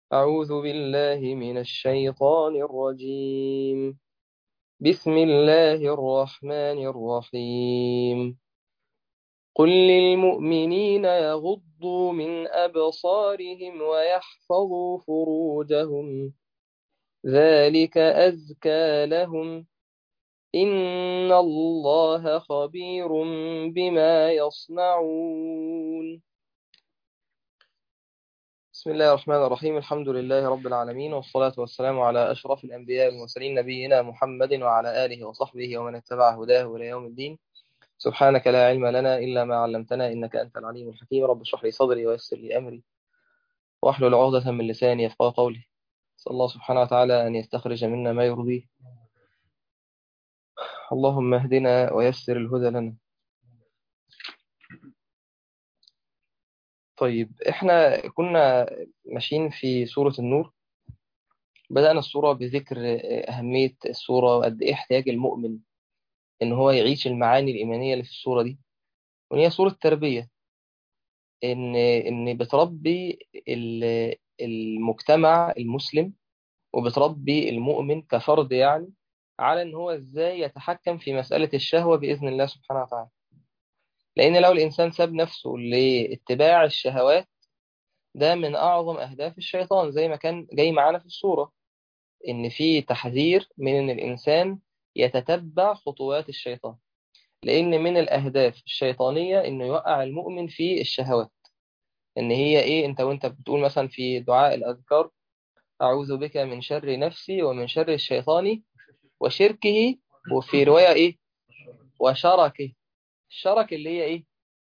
أعوذ بالله من الشيطان الرجيم. بسم الله الرحمن الرحيم. قل للمؤمنين يغضوا من أبصارهم ويحفظوا فروجهم، ذلك أزكى لهم، إن الله خبير بما يصنعون. بسم الله الرحمن الرحيم. الحمد لله رب العالمين، والصلاة والسلام على أشرف الأنبياء والمرسلين، نبينا محمد وعلى آله وصحبه ومن اتبع هداه إلى يوم الدين. سبحانك لا علم لنا إلا ما علمتنا، إنك أنت العليم الحكيم. رب اشرح لي صدري ويسر لي أمري واحلل عقدة من لساني يفقهوا قولي. أسأل الله سبحانه وتعالى أن يستخرج منا ما يرضيه. اللهم اهدنا ويسر الهدى لنا. طيب، إحنا كنا ماشيين في سورة النور. بدأنا السورة بذكر أهمية السورة وقد إيه احتياج المؤمن ان هو يعيش المعاني الايمانيه اللي في الصوره دي، وان هي صوره تربيه. ان بتربي المجتمع المسلم، وبتربي المؤمن كفرد، يعني على ان هو ازاي يتحكم في مساله الشهوه باذن الله سبحانه وتعالى. لان لو الانسان ساب نفسه لاتباع الشهوات، ده من اعظم اهداف الشيطان، زي ما كان جاي معانا في الصوره، ان في تحذير من ان الانسان يتتبع خطوات الشيطان. لأن من الأهداف الشيطانية إنه يوقع المؤمن في الشهوات. إن هي إيه؟ وأنت بتقول مثلا في دعاء الأذكار: أعوذ بك من شر نفسي ومن شر الشيطان وشركه. وفي رواية إيه؟ وشركه. الشرك اللي هي إيه؟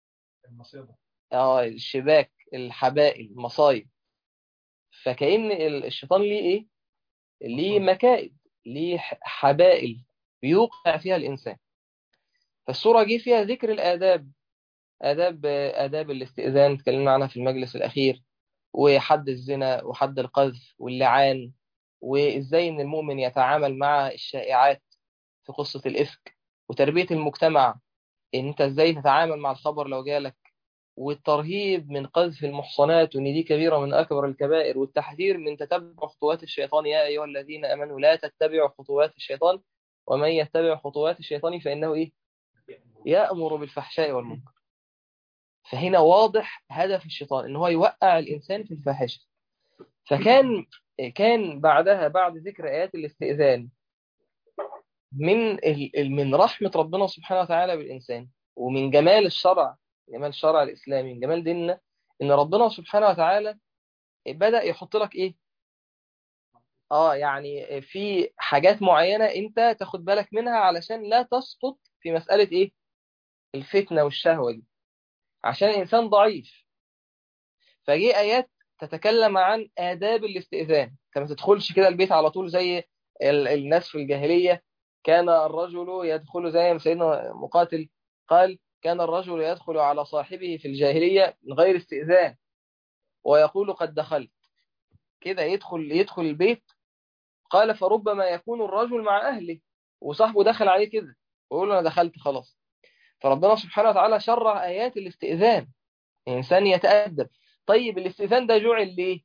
الشباك، الحبائل، المصايب. فكأن الشيطان ليه إيه؟ ليه مكائد، ليه حبائل بيوقع فيها الإنسان. فالسورة جه فيها ذكر الآداب. آداب الاستئذان اتكلمنا عنها في المجلس الأخير، وحد الزنا وحد القذف واللعان، وإزاي إن المؤمن يتعامل مع الشائعات في قصة الإفك، وتربية المجتمع إن أنت إزاي تتعامل مع الخبر لو جالك، والترهيب من قذف المحصنات وإن دي كبيرة من أكبر الكبائر، والتحذير من تتبع خطوات الشيطان: يا أيها الذين آمنوا لا تتبعوا خطوات الشيطان، ومن يتبع خطوات الشيطان فإنه إيه؟ يأمر بالفحشاء والمنكر. فهنا واضح هدف الشيطان ان هو يوقع الانسان في الفاحشه. فكان بعدها، بعد ذكر ايات الاستئذان، من من رحمه ربنا سبحانه وتعالى بالانسان، ومن جمال الشرع، جمال الشرع الاسلامي، من جمال ديننا، ان ربنا سبحانه وتعالى بدأ يحط لك ايه؟ يعني في حاجات معينه انت تاخد بالك منها علشان لا تسقط في مساله ايه؟ الفتنه والشهوه دي، عشان الانسان ضعيف. فجي آيات تتكلم عن آداب الاستئذان. انت ما تدخلش كده البيت على طول زي الناس في الجاهلية. كان الرجل يدخل زي ما سيدنا مقاتل قال: كان الرجل يدخل على صاحبه في الجاهلية من غير استئذان ويقول: قد دخلت. كده يدخل البيت. قال: فربما يكون الرجل مع أهله وصاحبه دخل عليه كده ويقول له: أنا دخلت خلاص. فربنا سبحانه وتعالى شرع آيات الاستئذان، الإنسان يتأدب. طيب، الاستئذان ده جعل ليه؟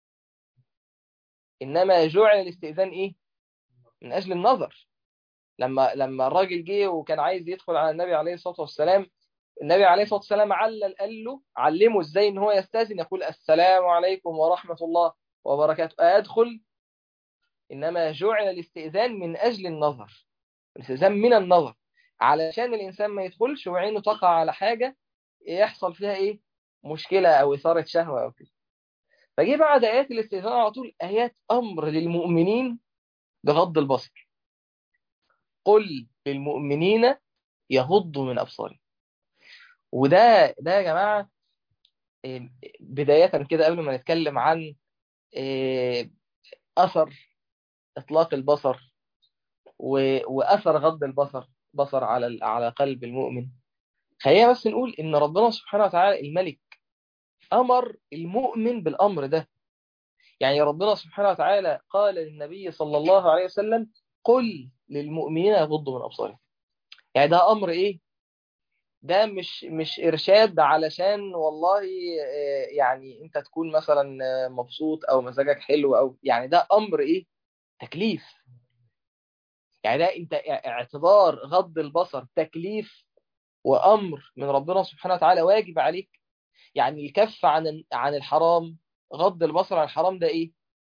إنما جعل الاستئذان إيه؟ من أجل النظر. لما الراجل جه وكان عايز يدخل على النبي عليه الصلاة والسلام، النبي عليه الصلاة والسلام قال له: علمه إزاي إن هو يستأذن، يقول: السلام عليكم ورحمة الله وبركاته، أدخل. إنما جعل الاستئذان من أجل النظر، الاستئذان من النظر، علشان الإنسان ما يدخلش وعينه تقع على حاجة يحصل فيها إيه؟ مشكلة أو إثارة شهوة أو كده. فجي بعد آيات الاستئذان على طول آيات أمر للمؤمنين بغض البصر: قل للمؤمنين يغضوا من أبصارهم. وده يا جماعة، بداية كده قبل ما نتكلم عن إيه، أثر إطلاق البصر وأثر غض بصر على على قلب المؤمن، خلينا بس نقول إن ربنا سبحانه وتعالى الملك أمر المؤمن بالأمر ده. يعني ربنا سبحانه وتعالى قال للنبي صلى الله عليه وسلم: قل للمؤمنين يغضوا من أبصارهم. يعني ده أمر إيه؟ ده مش إرشاد علشان والله يعني أنت تكون مثلا مبسوط أو مزاجك حلو، أو يعني ده أمر إيه؟ تكليف. يعني ده أنت اعتبار غض البصر تكليف وأمر من ربنا سبحانه وتعالى واجب عليك. يعني الكف عن الحرام، غض البصر عن الحرام، ده إيه؟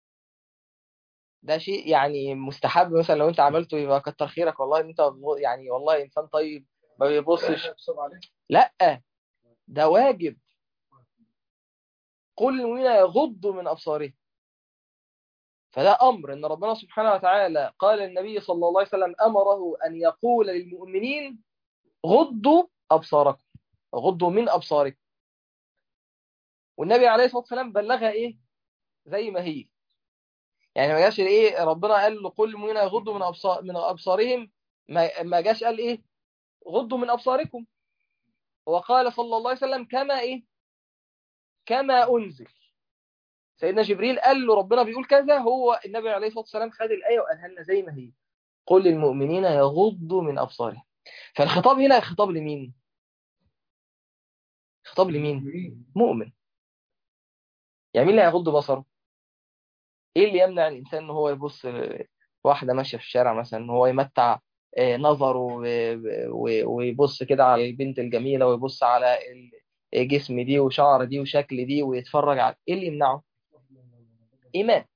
ده شيء يعني مستحب. مثلا لو أنت عملته يبقى كتر خيرك والله، أنت يعني والله إنسان طيب ما بيبصش. لا، ده واجب. قل للمؤمنين يغضوا من أبصارهم. فده أمر إن ربنا سبحانه وتعالى قال النبي صلى الله عليه وسلم أمره أن يقول للمؤمنين غضوا أبصاركم، غضوا من أبصاركم. والنبي عليه الصلاة والسلام بلغها إيه؟ زي ما هي. يعني ما جاش إيه ربنا قال له قل للمؤمنين يغضوا من أبصارهم، ما جاش قال إيه غضوا من أبصاركم. وقال صلى الله عليه وسلم كما إيه؟ كما أنزل. سيدنا جبريل قال له ربنا بيقول كذا، هو النبي عليه الصلاة والسلام خد الآية وقالها لنا زي ما هي. قل للمؤمنين يغضوا من أبصارهم. فالخطاب هنا خطاب لمين؟ خطاب لمين؟ مؤمن. يعني مين اللي هيغض بصره؟ ايه اللي يمنع الانسان ان هو يبص واحده ماشيه في الشارع مثلا، ان هو يمتع نظره ويبص كده على البنت الجميله، ويبص على الجسم دي وشعر دي وشكل دي ويتفرج على ايه اللي يمنعه؟ ايمان.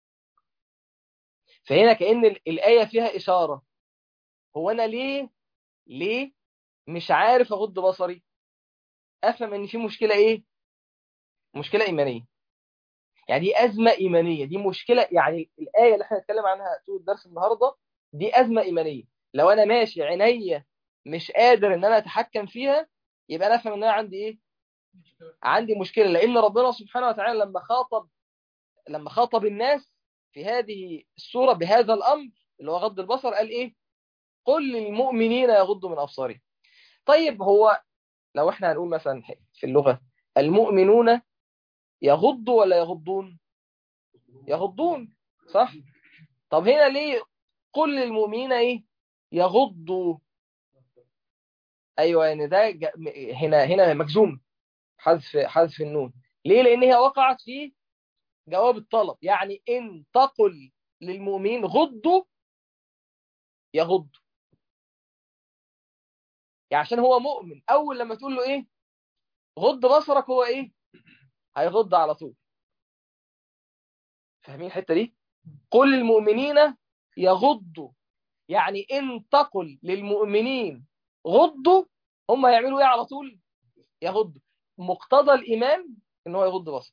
فهنا كأن الآية فيها إشارة. هو انا ليه مش عارف اغض بصري؟ افهم ان في مشكله ايه؟ مشكله ايمانيه. يعني دي أزمة إيمانية، دي مشكلة. يعني الآية اللي احنا هنتكلم عنها طول الدرس النهاردة دي أزمة إيمانية. لو أنا ماشي عينيا مش قادر إن أنا أتحكم فيها، يبقى أنا أفهم إن أنا عندي إيه؟ عندي مشكلة. لأن ربنا سبحانه وتعالى لما خاطب الناس في هذه السورة بهذا الأمر اللي هو غض البصر، قال إيه؟ قل للمؤمنين يغضوا من أبصارهم. طيب هو لو احنا هنقول مثلا في اللغة المؤمنون يغضوا ولا يغضون؟ يغضون، صح؟ طب هنا ليه قل للمؤمنين ايه يغضوا؟ ايوه، يعني ده هنا مجزوم، حذف النون. ليه؟ لان هي وقعت في جواب الطلب. يعني ان تقل للمؤمنين غضوا يغضوا. يعني عشان هو مؤمن، اول لما تقول له ايه غض بصرك، هو ايه هيغض على طول. فاهمين الحته دي؟ قل للمؤمنين يغضوا. يعني ان تقل للمؤمنين غضوا، هم هيعملوا ايه على طول؟ يغض. مقتضى الإيمان إن هو يغض بصر.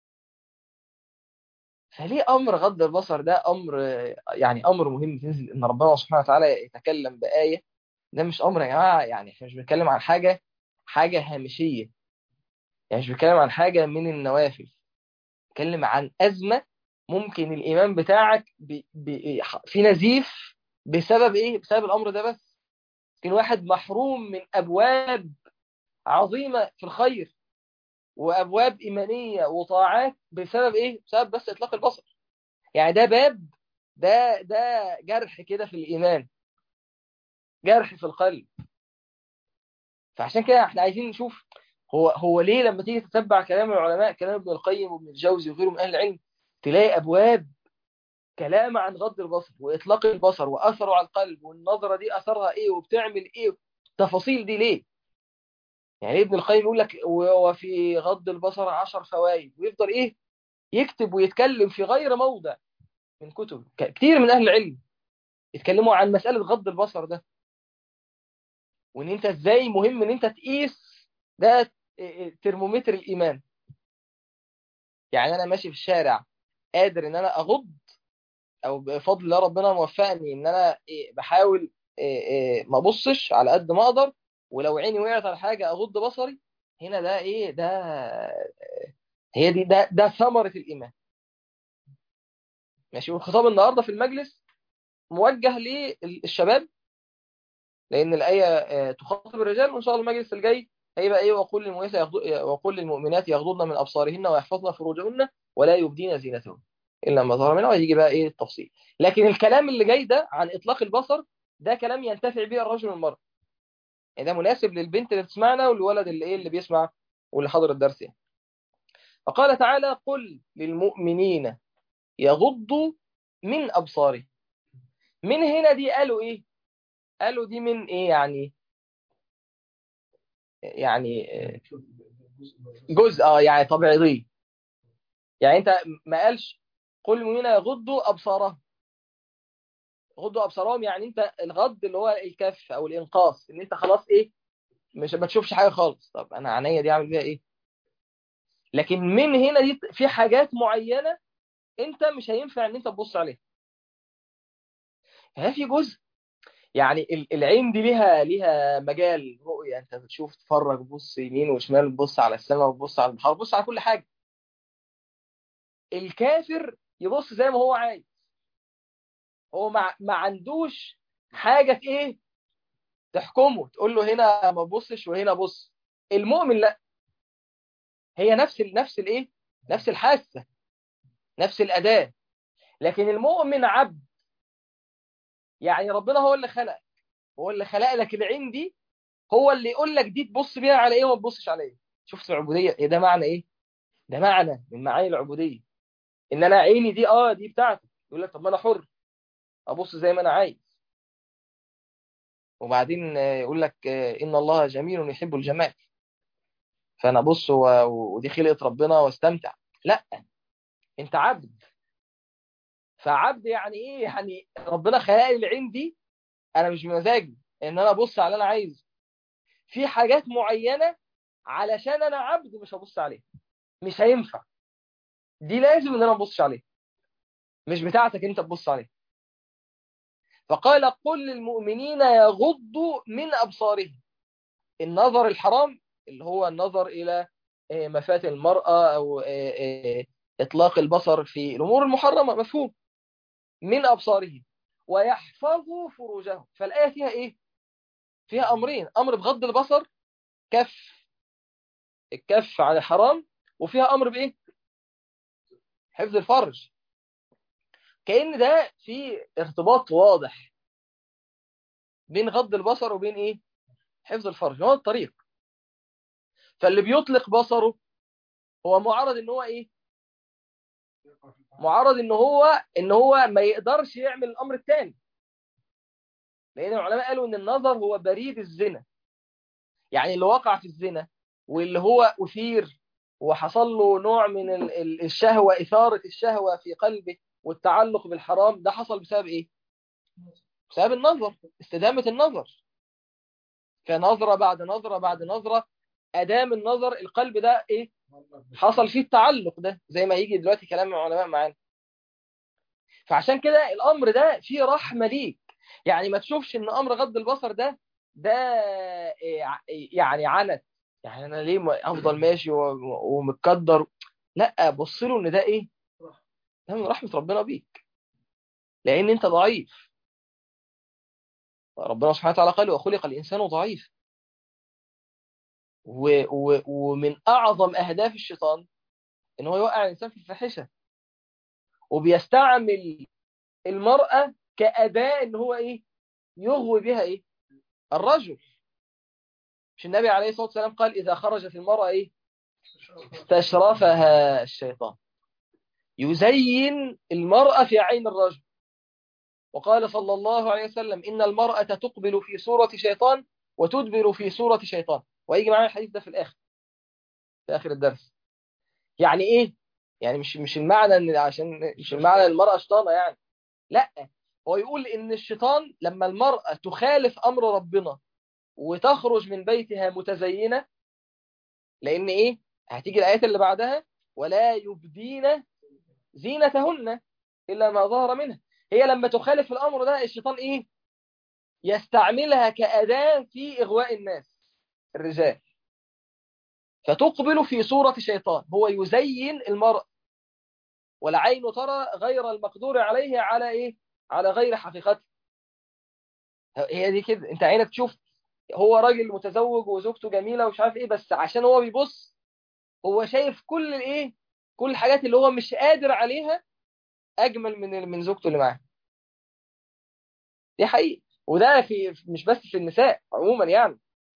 فليه أمر غض البصر ده أمر، يعني أمر مهم تنزل إن ربنا سبحانه وتعالى يتكلم بآية؟ ده مش أمر يا جماعة. يعني إحنا مش بنتكلم عن حاجة هامشية. يعني مش بنتكلم عن حاجة من النوافل. بنتكلم عن أزمة ممكن الإيمان بتاعك في نزيف بسبب إيه؟ بسبب الأمر ده بس. يمكن واحد محروم من أبواب عظيمة في الخير وابواب ايمانيه وطاعات بسبب ايه؟ بسبب بس اطلاق البصر. يعني ده باب، ده جرح كده في الايمان، جرح في القلب. فعشان كده احنا عايزين نشوف هو ليه لما تيجي تتبع كلام العلماء، كلام ابن القيم وابن الجوزي وغيره من اهل العلم، تلاقي ابواب كلام عن غض البصر واطلاق البصر واثره على القلب، والنظره دي اثرها ايه وبتعمل ايه، التفاصيل دي ليه؟ يعني ابن القيم يقول لك وفي غض البصر 10 فوائد، ويفضل ايه يكتب ويتكلم في غير موضع من كتب. كتير من اهل العلم يتكلموا عن مسألة غض البصر ده، وان انت ازاي مهم ان انت تقيس ده ترمومتر الايمان. يعني انا ماشي في الشارع قادر ان انا اغض، او بفضل الله ربنا موفقني ان انا بحاول ما ابصش على قد ما اقدر، ولو عيني وقعت على حاجة اغض بصري. هنا ده ايه ده؟ هي دي ده ثمرة الايمان. ماشي. والخطاب النهارده في المجلس موجه للشباب، لأن الآية تخاطب الرجال. وإن شاء الله المجلس الجاي هيبقى إيه وقل للمؤمنات يغضضن من أبصارهن ويحفظن فروجهن ولا يبدين زينتهن إلا ما ظهر منها. وهيجي بقى إيه التفصيل. لكن الكلام اللي جاي ده عن إطلاق البصر، ده كلام ينتفع به الرجل والمرأة. يعني ده مناسب للبنت اللي بتسمعنا والولد اللي ايه اللي بيسمع واللي حاضر الدرس يعني. فقال تعالى قل للمؤمنين يغضوا من أبصارهم. من هنا دي قالوا ايه؟ قالوا دي من ايه يعني؟ يعني جزء يعني طبيعي. يعني انت ما قالش قل للمؤمنين يغضوا أبصارهم. غضوا أبصارهم يعني انت الغض اللي هو الكف او الانقاص، ان انت خلاص ايه مش ما تشوفش حاجة خالص. طب انا عينيا دي اعمل بيها ايه؟ لكن من هنا دي في حاجات معينة انت مش هينفع ان انت تبص عليها. يعني في جزء، يعني العين دي ليها مجال رؤية، انت بتشوف تتفرج، بص يمين وشمال، بص على السماء وبص على البحر، بص على كل حاجة. الكافر يبص زي ما هو عايز، هو ما عندوش حاجة ايه تحكمه تقول له هنا ما تبصش وهنا بص. المؤمن لا، هي نفس الايه، نفس الحاسة، نفس الأداة. لكن المؤمن عبد، يعني ربنا هو اللي خلق، هو اللي خلق لك العين دي، هو اللي يقول لك دي تبص بيها على ايه وما تبصش على ايه. شفت العبوديه ايه؟ ده معنى ايه؟ ده معنى من معاني العبوديه، ان انا عيني دي دي بتاعتي. يقول لك طب ما انا حر ابص زي ما انا عايز. وبعدين يقول لك ان الله جميل يحب الجمال، فانا ابص ودي خلقه ربنا واستمتع. لا، انت عبد. فعبد يعني ايه؟ يعني ربنا خلق لي العين دي، انا مش بمزاجي ان انا ابص على اللي انا عايزه. في حاجات معينه علشان انا عبد مش هبص عليها، مش هينفع، دي لازم ان انا ما ابصش عليها، مش بتاعتك انت تبص عليها. فقال قل للمؤمنين يغضوا من ابصارهم. النظر الحرام اللي هو النظر الى مفاتن المرأة او اطلاق البصر في الامور المحرمة، مفهوم، من ابصارهم ويحفظوا فروجهم. فالايه فيها ايه؟ فيها امرين: امر بغض البصر، كف الكف عن الحرام، وفيها امر بايه؟ حفظ الفرج. كأن ده في ارتباط واضح بين غض البصر وبين ايه؟ حفظ الفرج. هو الطريق. فاللي بيطلق بصره هو معرض ان هو ايه؟ معرض ان هو ما يقدرش يعمل الامر الثاني. لان العلماء قالوا ان النظر هو بريد الزنا. يعني اللي وقع في الزنا واللي هو اثير وحصل له نوع من الشهوة، إثارة الشهوة في قلبه والتعلق بالحرام، ده حصل بسبب ايه؟ بسبب النظر، استدامة النظر. فنظرة بعد نظرة بعد نظرة، أدام النظر القلب ده ايه؟ حصل فيه التعلق ده، زي ما يجي دلوقتي كلام العلماء معانا. فعشان كده الامر ده فيه رحمه ليك. يعني ما تشوفش ان امر غض البصر ده يعني عنت، يعني انا ليه افضل ماشي ومتقدر. لا، بص له ان ده ايه؟ ده من رحمه ربنا بيك، لان انت ضعيف. ربنا سبحانه وتعالى قال وخلق الانسان ضعيف. ومن اعظم اهداف الشيطان ان هو يوقع الانسان في الفاحشه، وبيستعمل المرأة كأداة ان هو ايه؟ يغوي بها ايه؟ الرجل. مش النبي عليه الصلاة والسلام قال إذا خرجت المرأة إيه؟ استشرفها الشيطان، يزين المرأة في عين الرجل. وقال صلى الله عليه وسلم إن المرأة تقبل في صورة شيطان وتدبر في صورة شيطان. ويجي معنا الحديث ده في الآخر، في آخر الدرس. يعني إيه؟ يعني مش المعنى إن عشان مش المعنى المرأة شيطانة يعني. لا، هو يقول إن الشيطان لما المرأة تخالف أمر ربنا وتخرج من بيتها متزينة، لان ايه؟ هتيجي الايات اللي بعدها ولا يبدين زينتهن الا ما ظهر منها. هي لما تخالف الامر ده الشيطان ايه؟ يستعملها كأداة في اغواء الناس، الرجال، فتقبل في صورة شيطان. هو يزين المرء والعين ترى غير المقدور عليه على ايه؟ على غير حقيقته. هي دي كده، انت عينك تشوف هو راجل متزوج وزوجته جميلة ومش عارف ايه، بس عشان هو بيبص هو شايف كل الايه؟ كل الحاجات اللي هو مش قادر عليها اجمل من زوجته اللي معاه. دي حقيقة. وده مش بس في النساء عموما يعني.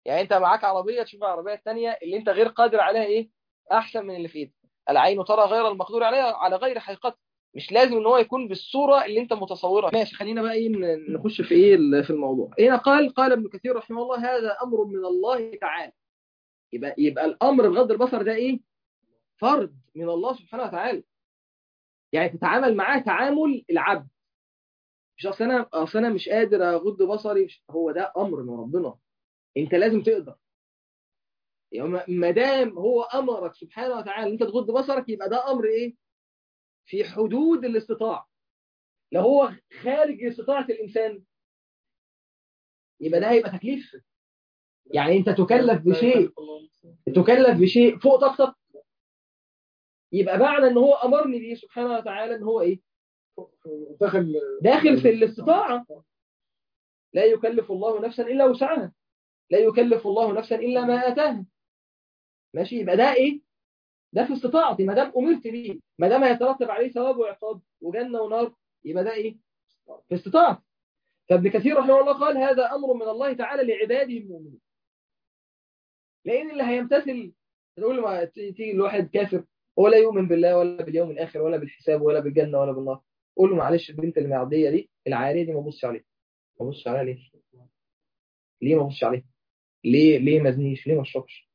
يعني انت معاك عربيه، تشوف العربيه الثانيه اللي انت غير قادر عليها ايه احسن من اللي في ايدك. العين ترى غير المقدور عليها على غير حقيقته. مش لازم ان هو يكون بالصوره اللي انت متصورها. ماشي، خلينا بقى ايه نخش في ايه في الموضوع. هنا قال ابن كثير رحمه الله: هذا امر من الله تعالى. يبقى الامر بغض البصر ده ايه؟ فرض من الله سبحانه وتعالى. يعني تتعامل معاه تعامل العبد. مش اصل انا مش قادر اغض بصري، هو ده امر من ربنا، انت لازم تقدر. يعني ما دام هو امرك سبحانه وتعالى ان انت تغض بصرك، يبقى ده امر ايه؟ في حدود الاستطاعه. لو هو خارج استطاعه الانسان، يبقى ده هيبقى تكليف. يعني انت تكلف بشيء فوق طاقتك، يبقى معنى ان هو امرني بيه سبحانه وتعالى ان هو ايه؟ داخل في الاستطاعه. لا يكلف الله نفسا الا وسعها، لا يكلف الله نفسا الا ما اتاها. ماشي، يبقى ده ايه؟ ده في استطاعتي. ما دام امرت بيه، ما دام هيترتب عليه ثواب وعقاب وجنه ونار، يبقى ده ايه؟ في استطاعتي. فابن كثير رحمه الله قال: هذا امر من الله تعالى لعباده المؤمنين. لان اللي هيمتثل، تقول ما تيجي الواحد كافر هو لا يؤمن بالله ولا باليوم الاخر ولا بالحساب ولا بالجنه ولا بالنار، قول له معلش البنت اللي معديه دي العاريه دي ما تبصش عليها. ما تبصش عليها ليه؟ ليه ما تبصش عليها؟ ليه ما زنيش؟ ليه ما اشربش؟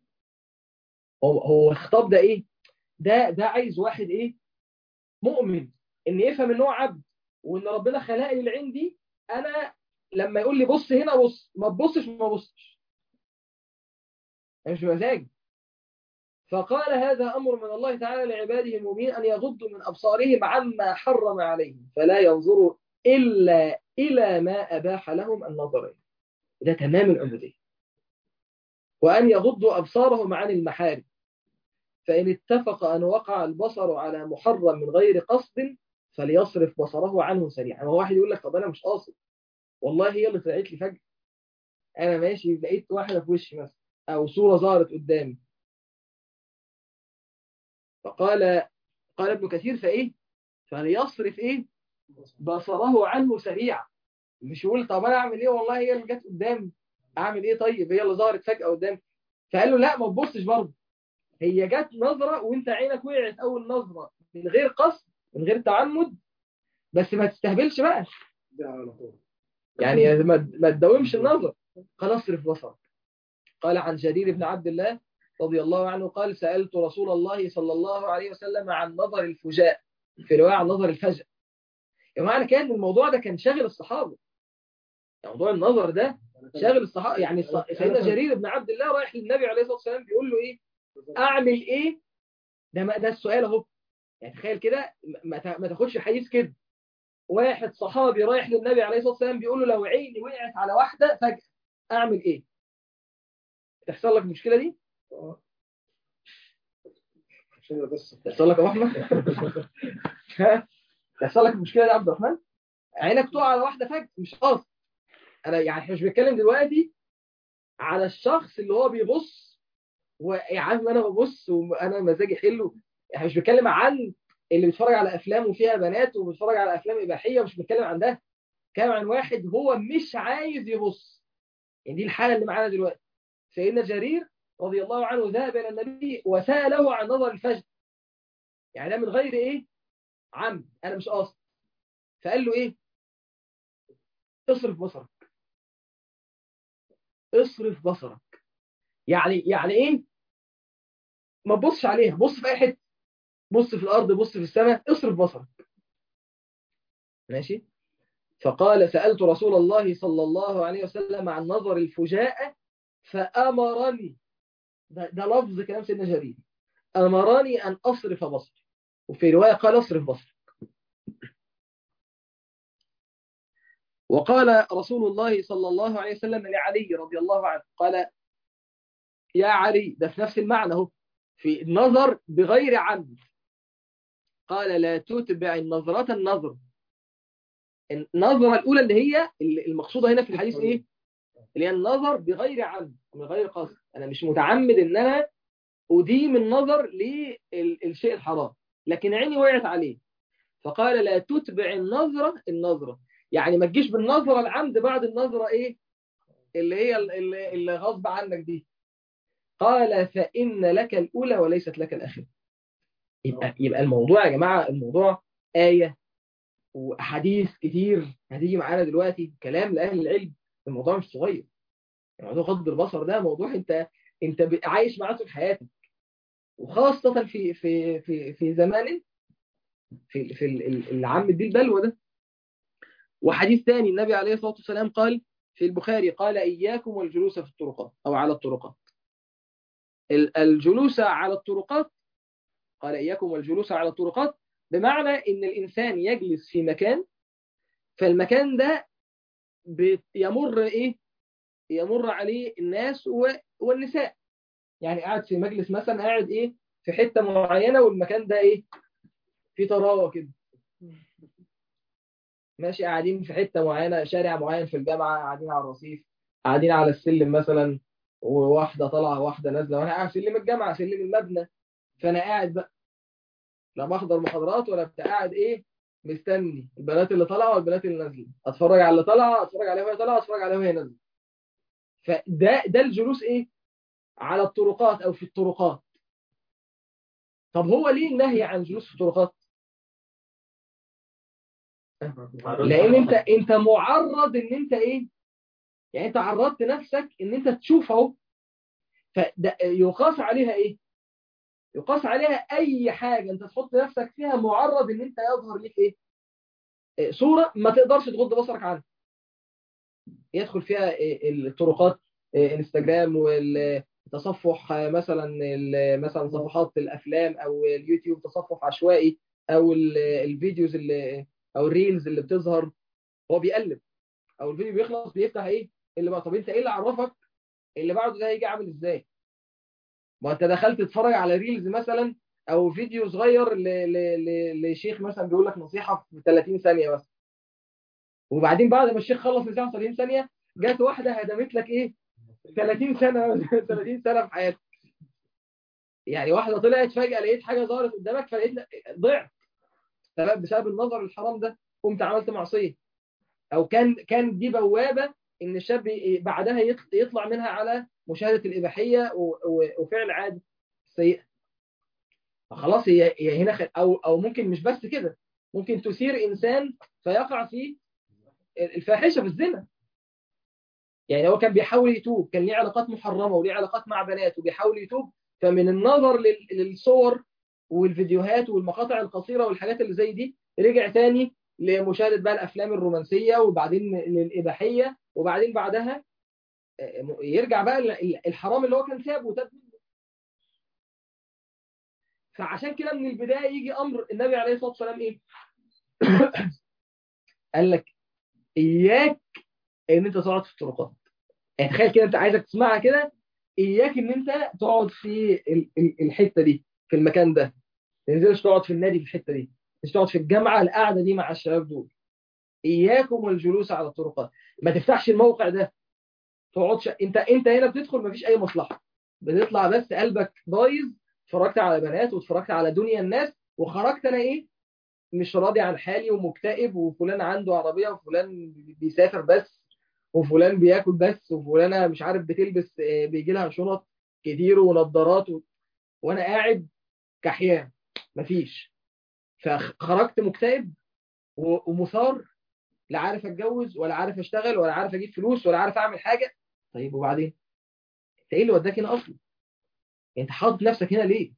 هو الخطاب ده ايه؟ ده عايز واحد ايه؟ مؤمن، ان يفهم ان هو عبد، وان ربنا خلق لي العين دي. انا لما يقول لي بص هنا بص، ما تبصش ما بصش، مش مزاج. فقال: هذا امر من الله تعالى لعباده المؤمنين ان يغضوا من ابصارهم عما حرم عليهم فلا ينظروا الا الى ما اباح لهم النظر اليه. ده تمام العبوديه. وان يغضوا ابصارهم عن المحارم، فان اتفق ان وقع البصر على محرم من غير قصد فليصرف بصره عنه سريعا. هو واحد يقول لك: طب انا مش قاصد، والله هي اللي طلعت لي فجأة، انا ماشي لقيت واحده في وشي مثلا، او صوره ظهرت قدامي. قال ابن كثير: فايه؟ فليصرف ايه؟ بصره عنه سريعا. مش يقول طب انا اعمل ايه، والله هي اللي جت قدامي، اعمل ايه طيب، هي اللي ظهرت فجأة قدامي. فقال له: لا، ما تبصش برضه، هي جت نظرة وانت عينك وقعت اول نظرة من غير قصد من غير تعمد، بس ما تستهبلش بقى، يعني ما تداومش النظر. قال: اصرف بصرك. قال عن جرير بن عبد الله رضي الله عنه قال: سألت رسول الله صلى الله عليه وسلم عن نظر الفجاء، في رواية عن نظر الفجأة. يعني معنى كان الموضوع ده كان شاغل الصحابة، موضوع النظر ده شاغل الصحابة. يعني سيدنا جرير بن عبد الله رايح للنبي عليه الصلاة والسلام بيقول له ايه؟ اعمل ايه؟ ده السؤال اهو. يعني تخيل كده، ما تاخدش حديث كده. واحد صحابي رايح للنبي عليه الصلاة والسلام بيقول له: لو عيني وقعت على واحدة فجأة اعمل ايه؟ تحصل لك المشكلة دي؟ تحصل لك يا احمد؟ تحصل لك المشكلة دي يا عبد الرحمن؟ عينك تقع على واحدة فجأة مش قصد. انا يعني احنا مش بنتكلم دلوقتي على الشخص اللي هو بيبص وعارف ان انا ببص وانا مزاجي حلو. احنا مش بنتكلم عن اللي بيتفرج على افلام وفيها بنات وبيتفرج على افلام اباحيه، مش بنتكلم عن ده. بنتكلم عن واحد هو مش عايز يبص. يعني دي الحاله اللي معانا دلوقتي. سيدنا جرير رضي الله عنه ذهب الى النبي وساله عن نظر الفجر، يعني ده من غير ايه؟ عمد، انا مش قاصد. فقال له ايه؟ اصرف بصرك. اصرف بصرك يعني ايه؟ ما تبصش عليها، بص في اي حته، بص في الارض، بص في السماء، اصرف بصرك. ماشي. فقال: سألت رسول الله صلى الله عليه وسلم عن نظر الفجاءة فأمرني، ده لفظ كلام سيدنا جرير، أمرني أن أصرف بصري. وفي رواية قال: أصرف بصري. وقال رسول الله صلى الله عليه وسلم لعلي رضي الله عنه قال: يا علي، ده في نفس المعنى اهو، في النظر بغير عمد. قال: لا تتبع النظرة النظر. النظرة الأولى اللي هي المقصودة هنا في الحديث إيه؟ اللي هي النظر بغير عمد من غير قصد. أنا مش متعمد إن أنا أديم النظر للشيء الحرام، لكن عيني وقعت عليه. فقال: لا تتبع النظرة النظرة، يعني ما تجيش بالنظرة العمد بعد النظرة إيه؟ اللي هي اللي غصب عنك دي. قال فإن لك الأولى وليست لك الآخرة. يبقى الموضوع يا جماعة، الموضوع آية وأحاديث كتير هتيجي معانا دلوقتي، كلام لأهل العلم. الموضوع مش صغير. موضوع غض البصر ده موضوع انت عايش معاه طول حياتك، وخاصة في زمان العام دي البلوى ده. وحديث ثاني النبي عليه الصلاة والسلام قال في البخاري، قال إياكم والجلوس في الطرقات أو على الطرقات. الجلوس على الطرقات، قال إياكم والجلوس على الطرقات، بمعنى إن الإنسان يجلس في مكان، فالمكان ده يمر عليه الناس والنساء. يعني قاعد في مجلس مثلا، قاعد في حتة معينة، والمكان ده في طراوة كده، ماشي، قاعدين في حتة معينة، شارع معين في الجامعة، قاعدين على الرصيف، قاعدين على السلم مثلا، وواحدة طالعة واحدة نازلة، وأنا قاعد في سلم الجامعة، سلم المبنى. فأنا قاعد بقى لا بحضر محاضرات ولا بتاع، قاعد مستني البنات اللي طالعة والبنات اللي نازلة، أتفرج على اللي طالعة، أتفرج عليها وهي طالعة، أتفرج عليها وهي نازلة. فده الجلوس على الطرقات أو في الطرقات. طب هو ليه النهي عن جلوس في الطرقات؟ لأن أنت معرض إن أنت يعني أنت عرضت نفسك إن أنت تشوف أهو. فده يقاس عليها يقاس عليها أي حاجة أنت تحط نفسك فيها، معرض إن أنت يظهر لك صورة ما تقدرش تغض بصرك عنها. يدخل فيها الطرقات، انستجرام والتصفح، مثلا صفحات الافلام او اليوتيوب، تصفح عشوائي، او الفيديوز او الريلز اللي بتظهر. هو بيقلب، او الفيديو بيخلص بيفتح اللي بقى. طب انت ايه اللي عرفك اللي بعده ده هيجي عامل ازاي؟ ما انت دخلت تتفرج على ريلز مثلا، او فيديو صغير لشيخ مثلا بيقول لك نصيحه في 30 ثانيه مثلا، وبعدين بعد ما الشيخ خلص نصيحه في 30 ثانيه، جت واحده هدمت لك 30 سنه 30 سنه في حياتك. يعني واحده طلعت فجاه، لقيت حاجه ظهرت قدامك، فلقيت ضعت بسبب النظر الحرام ده، قمت عملت معصيه. او كان دي بوابه ان الشاب بعدها يطلع منها على مشاهده الاباحيه وفعل عادي سيئه. فخلاص هي هنا او ممكن مش بس كده، ممكن تثير انسان فيقع في الفاحشه في الزنا. يعني هو كان بيحاول يتوب، كان ليه علاقات محرمه وليه علاقات مع بنات وبيحاول يتوب، فمن النظر للصور والفيديوهات والمقاطع القصيره والحاجات اللي زي دي، رجع تاني لمشاهده بقى الافلام الرومانسيه، وبعدين للاباحيه، وبعدين بعدها يرجع بقى الحرام اللي هو كان سابه وتاب منه. فعشان كده من البدايه يجي امر النبي عليه الصلاه والسلام قال لك اياك ان انت تقعد في الطرقات. يعني تخيل كده، انت عايزك تسمعها كده، اياك ان انت تقعد في الحته دي، في المكان ده. ما تنزلش تقعد في النادي في الحته دي، مش تقعد في الجامعه القعده دي مع الشباب دول. اياكم والجلوس على الطرقات. ما تفتحش الموقع ده، تقعدش. انت هنا بتدخل مفيش اي مصلحه، بتطلع بس قلبك بايظ، اتفرجت على بنات واتفرجت على دنيا الناس، وخرجت انا مش راضي عن حالي ومكتئب، وفلان عنده عربيه، وفلان بيسافر بس، وفلان بياكل بس، وفلانه مش عارف بتلبس بيجي لها شنط كتير ونظارات وانا قاعد كحيان مفيش. فخرجت مكتئب ومثار، لا عارف اتجوز ولا عارف اشتغل ولا عارف اجيب فلوس ولا عارف اعمل حاجه. طيب وبعدين انت ايه اللي وداك هنا اصلا؟ انت حاطط نفسك هنا ليه؟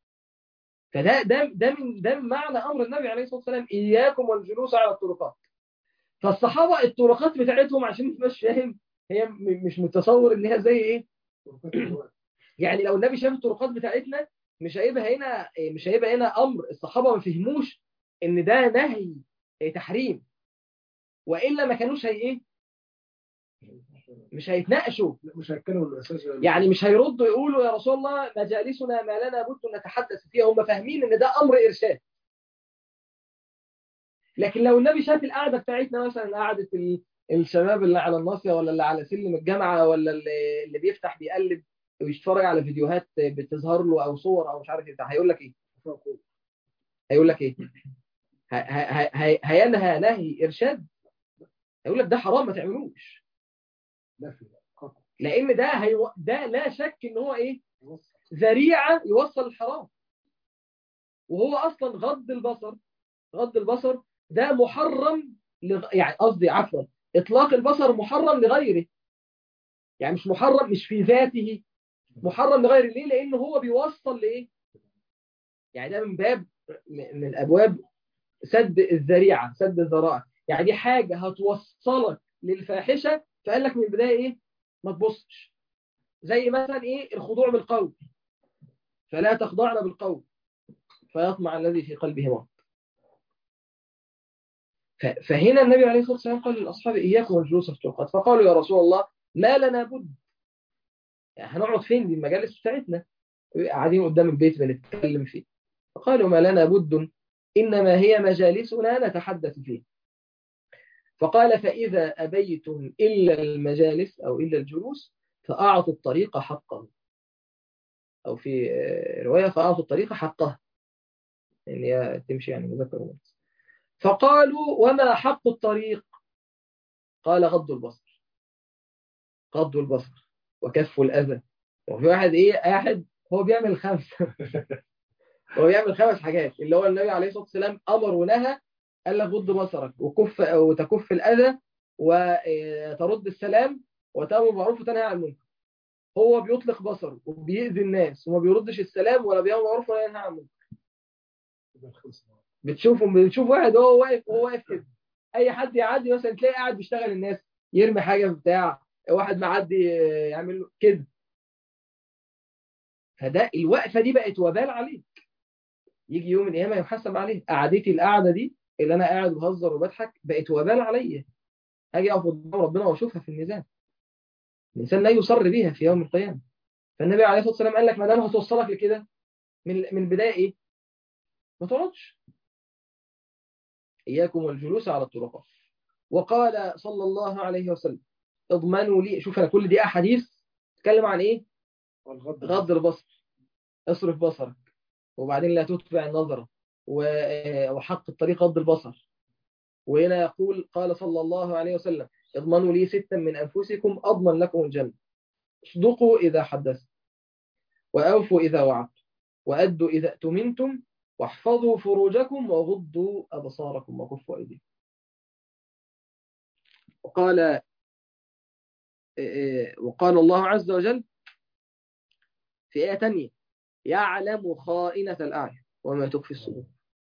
فده من معنى امر النبي عليه الصلاه والسلام، اياكم والجلوس على الطرقات. فالصحابه الطرقات بتاعتهم، عشان ما تبقاش فاهم، هي مش متصور ان هي زي يعني لو النبي شاف الطرقات بتاعتنا، مش هيبقى هنا امر الصحابه ما فهموش ان ده نهي تحريم، والا ما كانوش مش هيتناقشوا، مش هيتكلموا الاساس يعني مش هيردوا يقولوا يا رسول الله مجالسنا ما لنا بد نتحدث فيها. هم فاهمين ان ده امر ارشاد. لكن لو النبي شاف القعده بتاعتنا، مثلا قعده الشباب اللي على الناصيه، ولا اللي على سلم الجامعه، ولا اللي بيفتح بيقلب ويتفرج على فيديوهات بتظهر له او صور او مش عارف ايه، هيقول لك ايه؟ هيقول لك ايه؟ هينهى نهي ارشاد؟ هيقول لك ده حرام ما تعملوش. لان ده لا شك ان هو ايه؟ ذريعه يوصل الحرام. وهو اصلا غض البصر ده محرم يعني قصدي عفوا، اطلاق البصر محرم لغيره. يعني مش محرم مش في ذاته، محرم لغيره. ليه؟ لان هو بيوصل لايه؟ يعني ده من باب من ابواب سد الذريعه، سد الذرائع. يعني دي حاجه هتوصلك للفاحشه، فقال لك من البدايه ايه؟ ما تبصش. زي مثلا ايه؟ الخضوع بالقول، فلا تخضعن بالقول فيطمع الذي في قلبه مرض. فهنا النبي عليه الصلاه والسلام قال للاصحاب اياكم والجلوس في الطرقات. فقالوا يا رسول الله ما لنا بد، يعني هنقعد فين؟ دي المجالس بتاعتنا، قاعدين قدام البيت بنتكلم فيه. فقالوا ما لنا بد انما هي مجالسنا نتحدث فيه. فقال فاذا ابيتم الا المجالس او الا الجلوس فاعطوا الطريق حقه، او في روايه فاعطوا الطريق حقه، ان هي تمشي يعني مذكر ومؤنث. فقالوا وما حق الطريق؟ قال غض البصر. غض البصر وكف الأذى. وفي واحد إيه قاعد هو بيعمل خمسة هو بيعمل 5 حاجات اللي هو النبي عليه الصلاة والسلام أمر ونهى. قال لك غض بصرك وتكف الأذى وترد السلام وتأمر بالمعروف وتنهى عن المنكر. هو بيطلق بصره وبيأذي الناس وما بيردش السلام ولا بيأمر بالمعروف ولا ينهى عن المنكر. بتشوف واحد هو واقف كده، اي حد يعدي مثلا تلاقي قاعد بيشتغل الناس، يرمي حاجه في بتاع واحد معدي يعمل له كده. فده الوقفه دي بقت وبال عليه، يجي يوم القيامه يحاسب عليه. قعدتي القعده دي اللي انا قاعد بهزر وبضحك بقت وبال عليا، اجي اقف قدام ربنا واشوفها في الميزان. الانسان لا يصر بيها في يوم القيامه. فالنبي عليه الصلاه والسلام قال لك ما دام هتوصلك لكده من البدايه ايه؟ ما تقعدش. اياكم والجلوس على الطرقات. وقال صلى الله عليه وسلم اضمنوا لي. شوف انا كل دي احاديث تتكلم عن ايه؟ غض البصر. اصرف بصرك، وبعدين لا تتبع النظر، وحق الطريق غض البصر. وهنا يقول قال صلى الله عليه وسلم اضمنوا لي 6 من أنفسكم أضمن لكم الجنة: اصدقوا إذا حدثت، وأوفوا إذا وعدتم، وأدوا إذا اؤتمنتم، واحفظوا فروجكم، وغضوا أبصاركم، وكفوا أيديكم. وقال الله عز وجل في آية تانية يعلم خائنة الأعين وما تخفي الصدور.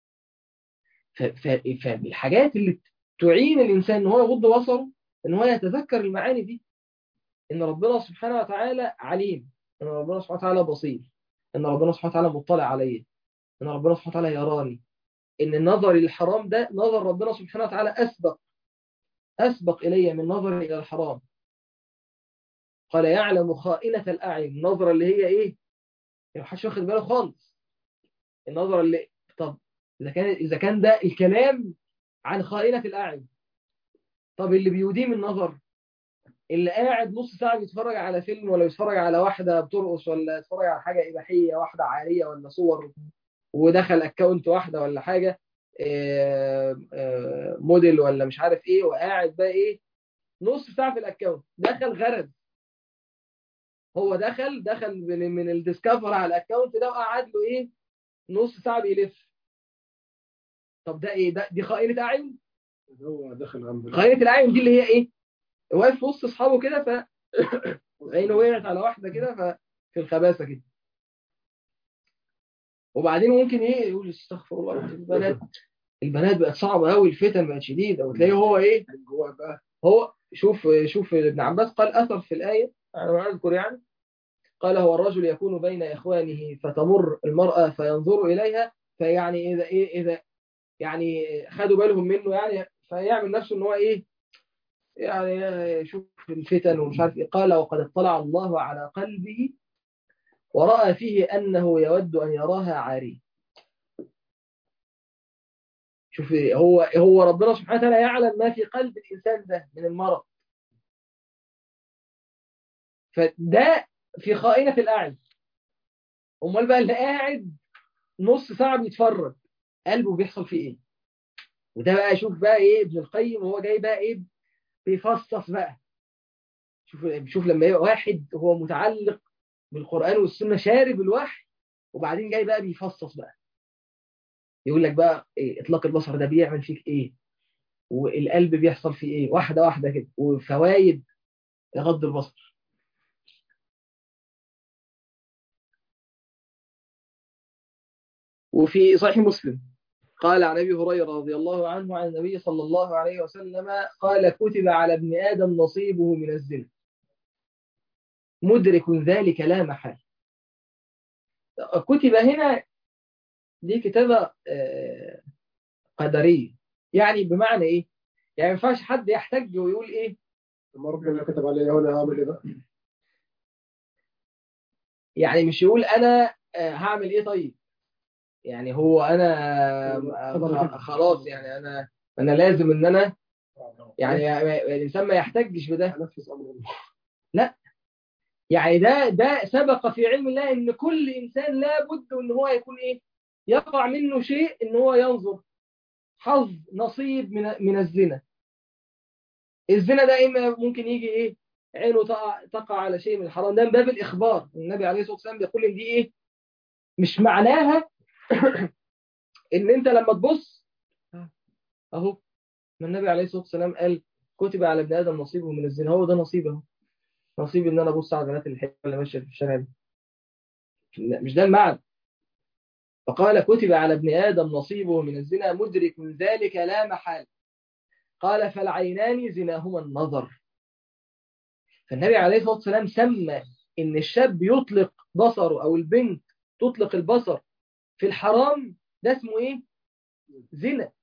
فالحاجات اللي تعين الإنسان إن هو يغض بصره إن هو يتذكر المعاني دي، إن ربنا سبحانه وتعالى عليم، إن ربنا سبحانه وتعالى بصير، إن ربنا سبحانه وتعالى مطلع عليه، إن ربنا سبحانه وتعالى يراني، إن النظر للحرام ده نظر ربنا سبحانه وتعالى أسبق إلي من نظري إلى الحرام. قال يعلم خائنة الأعين، النظرة اللي هي إيه؟ يعني محدش واخد باله خالص. النظرة اللي طب إذا كان ده الكلام عن خائنة الأعين، طب اللي بيديم النظر، اللي قاعد نص ساعة بيتفرج على فيلم ولا بيتفرج على واحدة بترقص ولا يتفرج على حاجة إباحية، واحدة عارية ولا صور، ودخل أكاونت واحدة ولا حاجة موديل ولا مش عارف إيه، وقاعد بقى إيه نص ساعة في الأكاونت، دخل غرز. هو دخل من الديسكفر على الأكاونت ده وقعد له إيه نص ساعة بيلف. طب ده إيه ده؟ دي خائنة أعين. هو دخل عند خائنة الأعين دي اللي هي إيه؟ واقف في وسط أصحابه كده عينه وقعت على واحدة كده في الخباثة كده. وبعدين ممكن ايه يقول استغفر الله. البنات بقت صعبة قوي، الفتن بقت شديدة، وتلاقيه هو ايه جوه بقى. هو شوف ابن عباس قال اثر في الآية انا ما اذكر يعني، قال هو الرجل يكون بين اخوانه فتمر المرأة فينظر اليها، فيعني اذا يعني خدوا بالهم منه يعني فيعمل نفسه ان هو ايه يعني يشوف الفتن ومش عارف ايه. قال وقد اطلع الله على قلبه ورأى فيه أنه يود أن يراها عارية. شوف هو ربنا سبحانه وتعالى يعلم ما في قلب الإنسان ده من المرض. فده في خائنة الأعين. أمال بقى اللي قاعد نص ساعة بيتفرج قلبه بيحصل فيه إيه؟ وده بقى شوف بقى إيه ابن القيم وهو جاي بقى إيه بيفصص بقى. شوف لما يبقى واحد هو متعلق بالقرآن والسنة شارب الوحي، وبعدين جاي بقى بيفصص بقى، يقول لك بقى إيه إطلاق البصر ده بيعمل فيك إيه، والقلب بيحصل فيه إيه، واحدة واحدة كده، وفوائد غض البصر. وفي صحيح مسلم قال عن أبي هريرة رضي الله عنه عن النبي صلى الله عليه وسلم قال كتب على ابن آدم نصيبه من الزنا مدرك ذلك لا محال. كتب هنا دي كتابة قدرية، يعني بمعنى إيه؟ يعني ما ينفعش حد يحتج ويقول إيه لما ربنا كتب علي وانا هعمل ايه بقى؟ يعني مش يقول أنا هعمل إيه طيب، يعني هو أنا خلاص يعني أنا لازم إن أنا يعني الإنسان ما يحتجش بده. انفذ امر الله. لا، يعني ده سبق في علم الله ان كل انسان لابد ان هو يكون ايه، يقع منه شيء ان هو ينظر حظ نصيب من الزنا. الزنا ده اما ممكن يجي ايه، عينه تقع على شيء من الحرام، ده من باب الاخبار. النبي عليه الصلاه والسلام بيقول ان دي ايه، مش معناها ان انت لما تبص اهو، ما النبي عليه الصلاه والسلام قال كتب على ابن ادم نصيبه من الزنا، هو ده نصيبه، نصيب ان انا ابص على بنات الحلوه اللي ماشيه في الشارع دي. لا، مش ده المعنى. فقال كتب على ابن آدم نصيبه من الزنا مدرك من ذلك لا محال. قال فالعينان زناهما النظر. فالنبي عليه الصلاة والسلام سمى إن الشاب يطلق بصره أو البنت تطلق البصر في الحرام، ده اسمه إيه؟ زنا.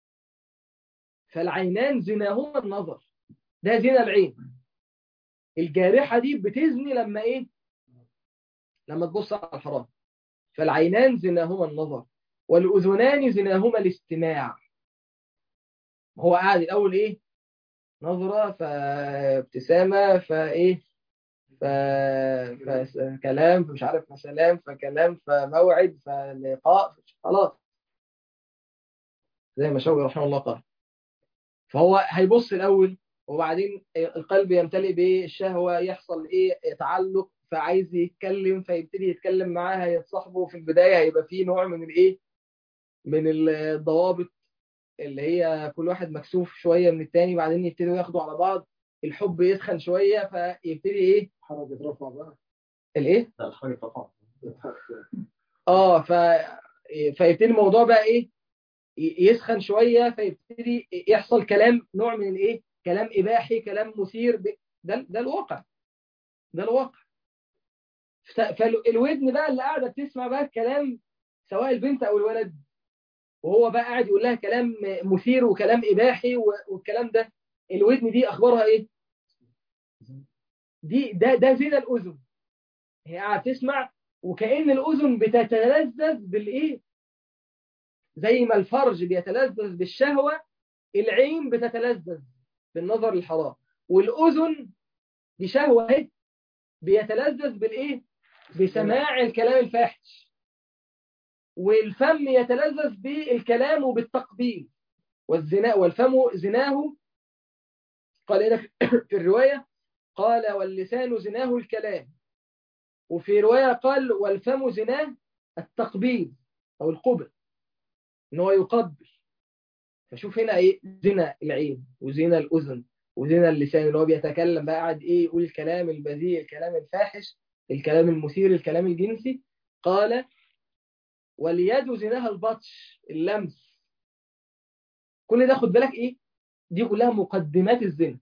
فالعينان زناهما النظر، ده زنا العين. الجارحة دي بتزني لما إيه؟ لما تبص على الحرام. فالعينان زناهما النظر والأذنان زناهما الاستماع. هو قاعد الأول إيه؟ نظرة فابتسامة فإيه ف... فكلام فمش عارف فسلام فكلام فموعد فلقاء، خلاص زي ما شوقي رحمه الله قال. فهو هيبص الأول، وبعدين القلب يمتلئ بالشهوة، يحصل إيه تعلق، فعايز يتكلم فيبتدي يتكلم معاها يتصاحبوا. في البداية هيبقى فيه نوع من الإيه، من الضوابط اللي هي كل واحد مكسوف شوية من التاني، بعدين يبتدوا ياخدوا على بعض، الحب يسخن شوية فيبتدي ايه حرج يترفع بقى. الايه لا الحرج يترفع. اه فيبتدي الموضوع بقى ايه، يسخن شوية فيبتدي يحصل كلام، نوع من الايه، كلام اباحي، كلام مثير ده الواقع، ده الواقع. فالودن بقى اللي قاعدة بتسمع بقى الكلام، سواء البنت او الولد، وهو بقى قاعد يقول لها كلام مثير وكلام إباحي والكلام ده، الودن دي أخبارها إيه؟ ده زنا الأذن. هي قاعدة تسمع وكأن الأذن بتتلذذ بالإيه؟ زي ما الفرج بيتلذذ بالشهوة، العين بتتلذذ بالنظر الحرام، والأذن بشهوة إيه؟ بيتلذذ بالإيه؟ بسماع الكلام الفاحش، والفم يتلذذ بالكلام وبالتقبيل. والفم زناه قال هنا في الرواية، قال واللسان زناه الكلام، وفي رواية قال والفم زناه التقبيل أو القبل، إن هو يقبل. فشوف هنا إيه، زنا العين وزنا الأذن وزنا اللسان، اللي هو بيتكلم بقى قاعد إيه، يقول الكلام البذيء، الكلام الفاحش، الكلام المثير، الكلام الجنسي. قال واليد زناها البطش، اللمس. كل ده خد بالك إيه، دي كلها مقدمات الزنا.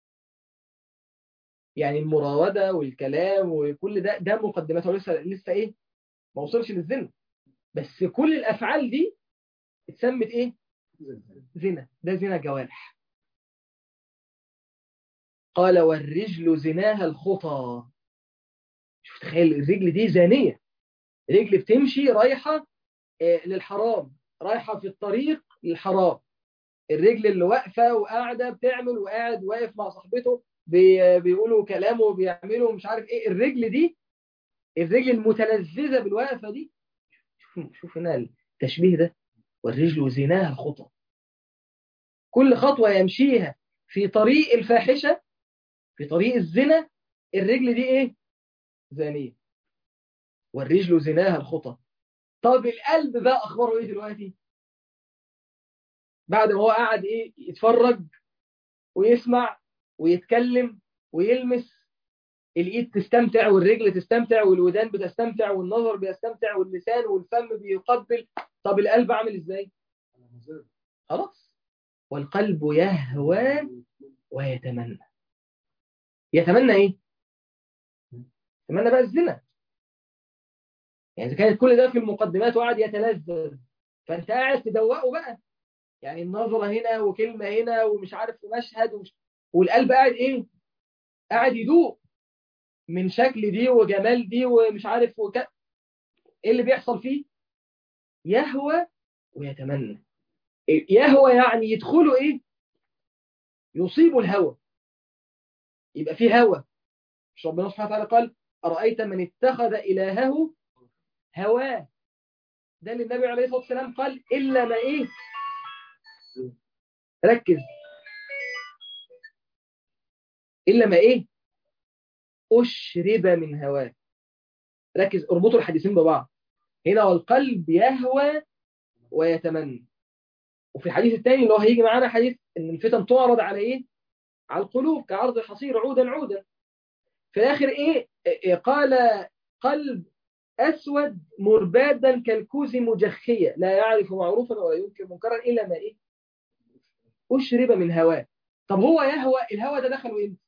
يعني المراودة والكلام وكل ده مقدمات، هو لسه ايه، ما وصلش للزنا، بس كل الافعال دي اتسمت ايه، زنا. ده زنا جوارح. قال والرجل زناها الخطى. شوف تخيل الرجل دي زانية، رجل بتمشي رايحة للحرام، رايحة في الطريق للحرام. الرجل اللي واقفة وقاعدة بتعمل، وقاعد واقف مع صاحبته بيقولوا كلامه وبيعملوا مش عارف ايه، الرجل دي، الرجل المتلذذة بالوقفة دي. شوف هنا التشبيه ده، والرجل زناها الخطى. كل خطوة يمشيها في طريق الفاحشة في طريق الزنا الرجل دي ايه؟ زانية. والرجل زناها الخطى. طب القلب بقى اخباره ايه دلوقتي؟ بعد ما هو قاعد ايه يتفرج ويسمع ويتكلم ويلمس، الايد تستمتع والرجل تستمتع والودان بتستمتع والنظر بيستمتع واللسان والفم بيقبل. طب القلب عامل ازاي؟ خلاص. والقلب يهوى ويتمنى. يتمنى ايه؟ يتمنى بقى الزنا. يعني اذا كانت كل ده في المقدمات وقعد يتلذذ، فانت قاعد تدوقه بقى. يعني النظرة هنا وكلمة هنا ومش عارف مشهد والقلب قاعد ايه؟ قاعد يدوق من شكل دي وجمال دي ومش عارف ايه اللي بيحصل فيه؟ يهوى ويتمنى. يهوى يعني يدخله ايه؟ يصيب الهوى. يبقى فيه هوى. مش ربنا سبحانه وتعالى قال أرأيت من اتخذ إلهه هواه؟ ده اللي النبي عليه الصلاة والسلام قال إلا ما ايه؟ ركز. إلا ما ايه؟ أشرب من هواه. ركز، اربطوا الحديثين ببعض. هنا والقلب يهوى ويتمنى. وفي الحديث الثاني اللي هو هيجي معانا حديث ان الفتن تعرض على ايه؟ على القلوب كعرض الحصير عودا عودا. في الاخر ايه؟ قال قلب اسود مربادا كالكوز مجخية لا يعرف معروفا ولا ينكر منكرا الا ما ايه؟ اشرب من هواه. طب هو يهوى، الهوى ده دخله امتى؟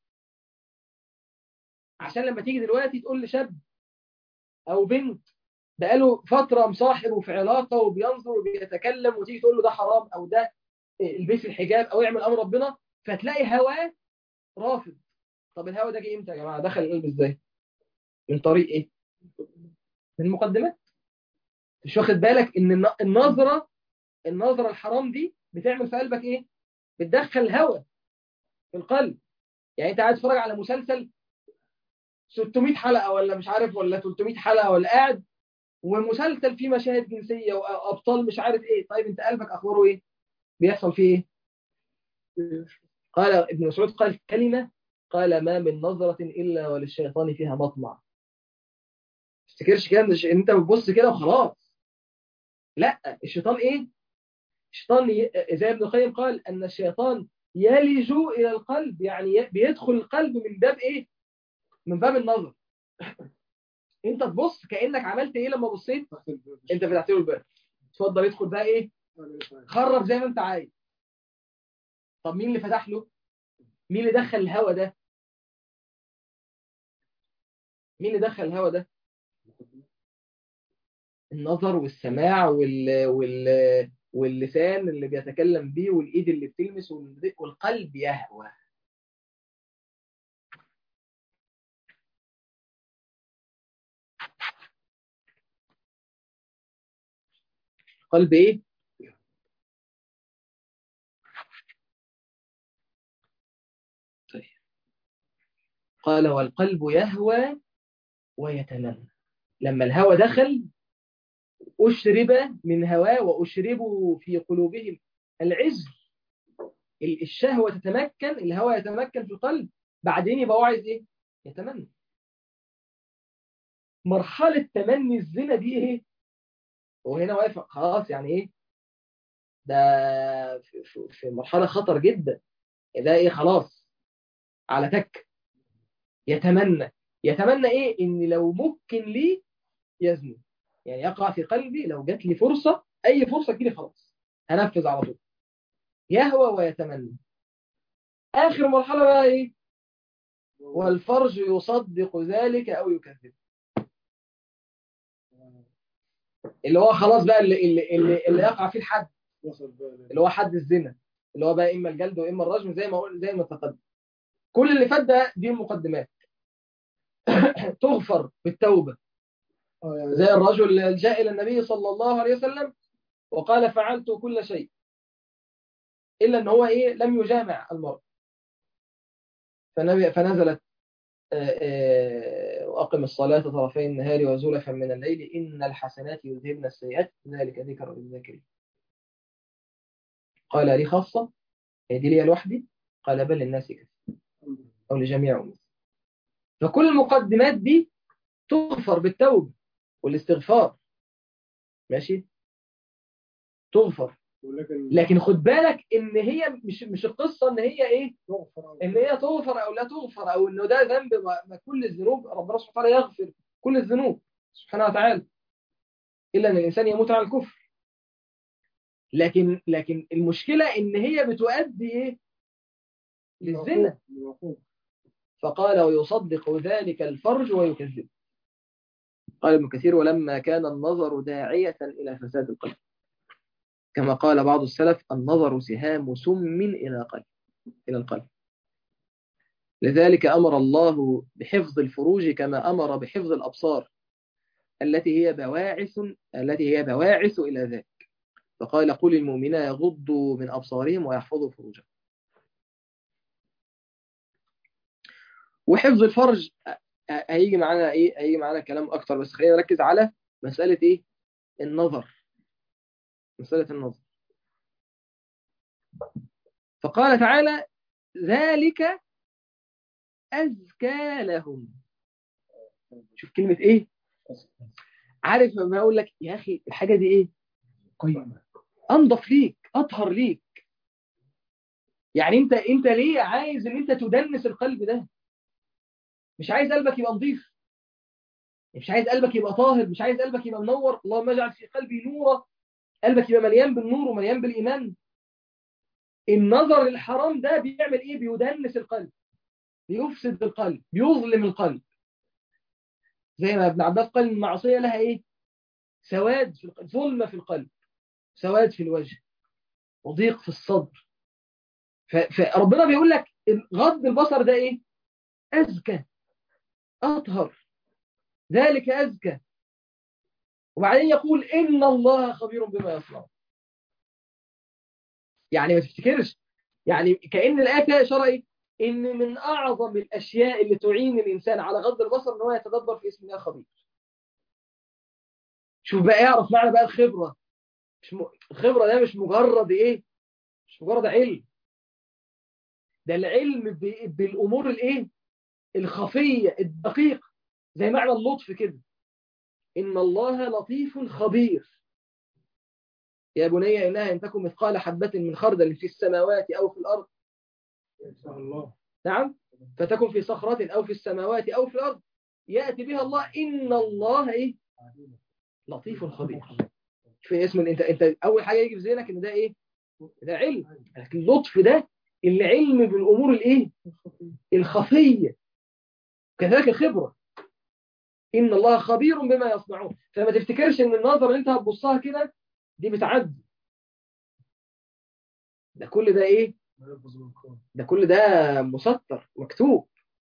عشان لما تيجي دلوقتي تقول لشاب او بنت بقاله فترة مصاحب وفي علاقة وبينظر وبيتكلم وتيجي تقول له ده حرام أو ده البسي الحجاب أو يعمل أمر ربنا، فتلاقي هواه رافض. طب الهوى ده جه إمتى يا جماعة؟ دخل القلب إزاي؟ من طريق إيه؟ من المقدمات. مش واخد بالك إن النظرة الحرام دي بتعمل في قلبك إيه؟ بتدخل الهوى في القلب. يعني أنت قاعد تتفرج على مسلسل 600 حلقة ولا مش عارف ولا 300 حلقة ولا قاعد ومسلسل فيه مشاهد جنسية وأبطال مش عارف إيه. طيب أنت قلبك أخباره إيه؟ بيحصل فيه إيه؟ قال ابن مسعود قال كلمة، قال ما من نظرة إلا وللشيطان فيها مطمع. تفتكرش كده إن أنت بتبص كده وخلاص. لا، الشيطان إيه؟ الشيطان زي ابن القيم قال أن الشيطان يلج إلى القلب، يعني بيدخل القلب من باب إيه؟ من باب النظر. أنت تبص كأنك عملت إيه لما بصيت؟ أنت فتحت له الباب. اتفضل ادخل بقى إيه؟ خرب زي ما أنت عايز. طب مين اللي فتح له؟ مين اللي دخل الهوى ده؟ مين اللي دخل الهوى ده؟ النظر والسماع واللسان اللي بيتكلم بيه والإيد اللي بتلمس والقلب يهوى. قلب إيه؟ طيب. قال والقلب يهوى ويتمنى. لما الهوى دخل أشرب من هواه وأشربوا في قلوبهم العزل. الشهوة تتمكن، الهوى يتمكن في القلب، بعدين يبقى هو عايز إيه؟ يتمنى. مرحلة تمني الزنا دي إيه؟ وهنا واقف خلاص يعني إيه؟ ده في مرحلة خطر جدا. ده إيه خلاص على تك. يتمنى. يتمنى إيه؟ إن لو ممكن لي يزني. يعني يقع في قلبي لو جات لي فرصة، أي فرصة تجيلي خلاص هنفذ على طول. يهوى ويتمنى. آخر مرحلة بقى إيه؟ والفرج يصدق ذلك أو يكذب. اللي هو خلاص بقى اللي يقع فيه الحد، اللي هو حد الزنا، اللي هو بقى إما الجلد وإما الرجم زي ما قلت زي ما تقدم. كل اللي فات ده دي المقدمات. تغفر بالتوبة. زي الرجل اللي جاء إلى النبي صلى الله عليه وسلم وقال فعلت كل شيء إلا أن هو إيه؟ لم يجامع المرء. فنزلت وأقم الصلاة طرفي النهار وزلفا من الليل إن الحسنات يذهبن السيئات ذلك ذكر للذاكرين. قال لي خاصة؟ هي دي لي لوحدي؟ قال بل الناس كثير. أو لجميع أمتي. فكل المقدمات دي تغفر بالتوبة والاستغفار، ماشي، تغفر. لكن خد بالك ان هي مش القصه ان هي ايه، ان هي تغفر او لا تغفر، او انه ده ذنب. ما كل الذنوب ربنا سبحانه وتعالى يغفر كل الذنوب سبحانه وتعالى، الا ان الانسان يموت على الكفر. لكن المشكله ان هي بتؤدي ايه، للزنا. فقال ويصدق ذلك الفرج ويكذب. قال ابن كثير ولما كان النظر داعية إلى فساد القلب، كما قال بعض السلف النظر سهام سم إلى القلب. لذلك أمر الله بحفظ الفروج كما أمر بحفظ الأبصار التي هي بواعث إلى ذلك. فقال قل المؤمنين يغضوا من أبصارهم ويحفظوا فروجهم. وحفظ الفرج هيجي معانا كلام أكتر، بس خلينا نركز على مسألة إيه؟ مسألة النظر. فقال تعالى ذلك أزكى لهم. شوف كلمة إيه؟ عارف لما أقول لك يا أخي الحاجة دي إيه؟ قيمة، أنضف ليك، أطهر ليك. يعني أنت ليه عايز إن أنت تدنس القلب ده؟ مش عايز قلبك يبقى نظيف، مش عايز قلبك يبقى طاهر، مش عايز قلبك يبقى منور. اللهم اجعل في قلبي نورا، قلبك يبقى مليان بالنور ومليان بالإيمان. النظر الحرام ده بيعمل إيه؟ بيدنس القلب، بيفسد القلب، بيظلم القلب. زي ما ابن عباس قال المعصية لها إيه؟ سواد في القلب، ظلمة في القلب، سواد في الوجه، وضيق في الصدر. فربنا بيقول لك غض البصر ده إيه؟ أزكى، أطهر، ذلك أزكى. وبعدين يقول إن الله خبير بما يصنعون. يعني ما تفتكرش، يعني كأن الآية فيها إشارة إيه؟ إن من أعظم الأشياء اللي تعين الإنسان على غض البصر إن هو يتدبر في اسم الله خبير. شوف بقى، يعرف معنى بقى الخبرة. الخبرة ده مش مجرد إيه؟ مش مجرد علم، ده العلم بالأمور الإيه؟ الخفية الدقيقة، زي معنى اللطف كده. إن الله لطيف خبير. يا بني إنها إن تكن مثقال حبة من خردل في السماوات أو في الأرض، الله نعم، فتكن في صخرة أو في السماوات أو في الأرض يأتي بها الله. إن الله إيه؟ لطيف خبير. في اسم انت اول حاجه يجي في ذهنك ان ده ايه؟ ده علم. لكن اللطف ده العلم بالامور الايه؟ الخفيه. كذلك الخبره. ان الله خبير بما يصنعون. فما تفتكرش ان النظر اللي انت هتبصها كده دي بتعدي. ده كل ده ايه؟ ده كل ده مسطر مكتوب.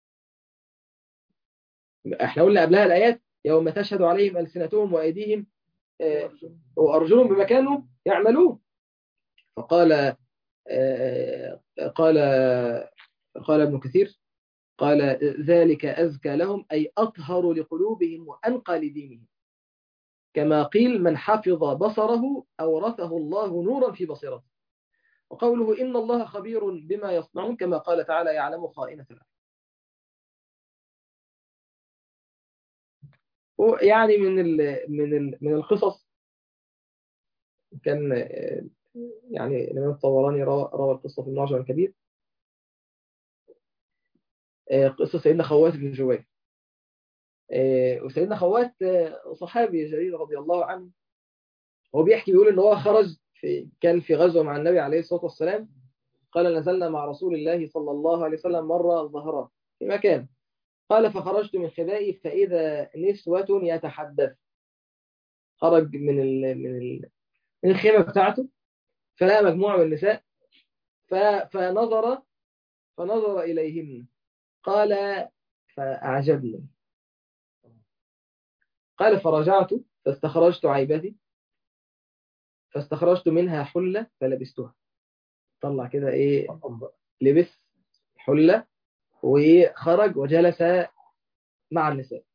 احنا قلنا قبلها الايات يوم تشهد عليهم السنتهم وايديهم وارجلهم بما كانوا يعملون. فقال قال قال ابن كثير قال ذلك أزكى لهم أي أطهر لقلوبهم وأنقى لدينهم. كما قيل من حفظ بصره أورثه الله نورا في بصيرته. وقوله إن الله خبير بما يصنعون كما قال تعالى يعلم خائنة الأعين. يعني من القصص كان يعني الإمام الطبراني روى القصة في المعجم الكبير، قصة سيدنا خوات بن جبير. وسيدنا خوات صحابي جليل رضي الله عنه. هو بيحكي بيقول ان هو خرج كان في غزوة مع النبي عليه الصلاة والسلام. قال نزلنا مع رسول الله صلى الله عليه وسلم مرة ظهران في مكان. قال فخرجت من خبائي فإذا نسوة يتحدث. خرج من الخيمة بتاعته فلقى مجموعة من النساء فنظر إليهن. قال فأعجبني. قال فرجعت فاستخرجت عيبتي فاستخرجت منها حلة فلبستها. طلع كده ايه، لبس حلة وخرج وجلس مع النساء.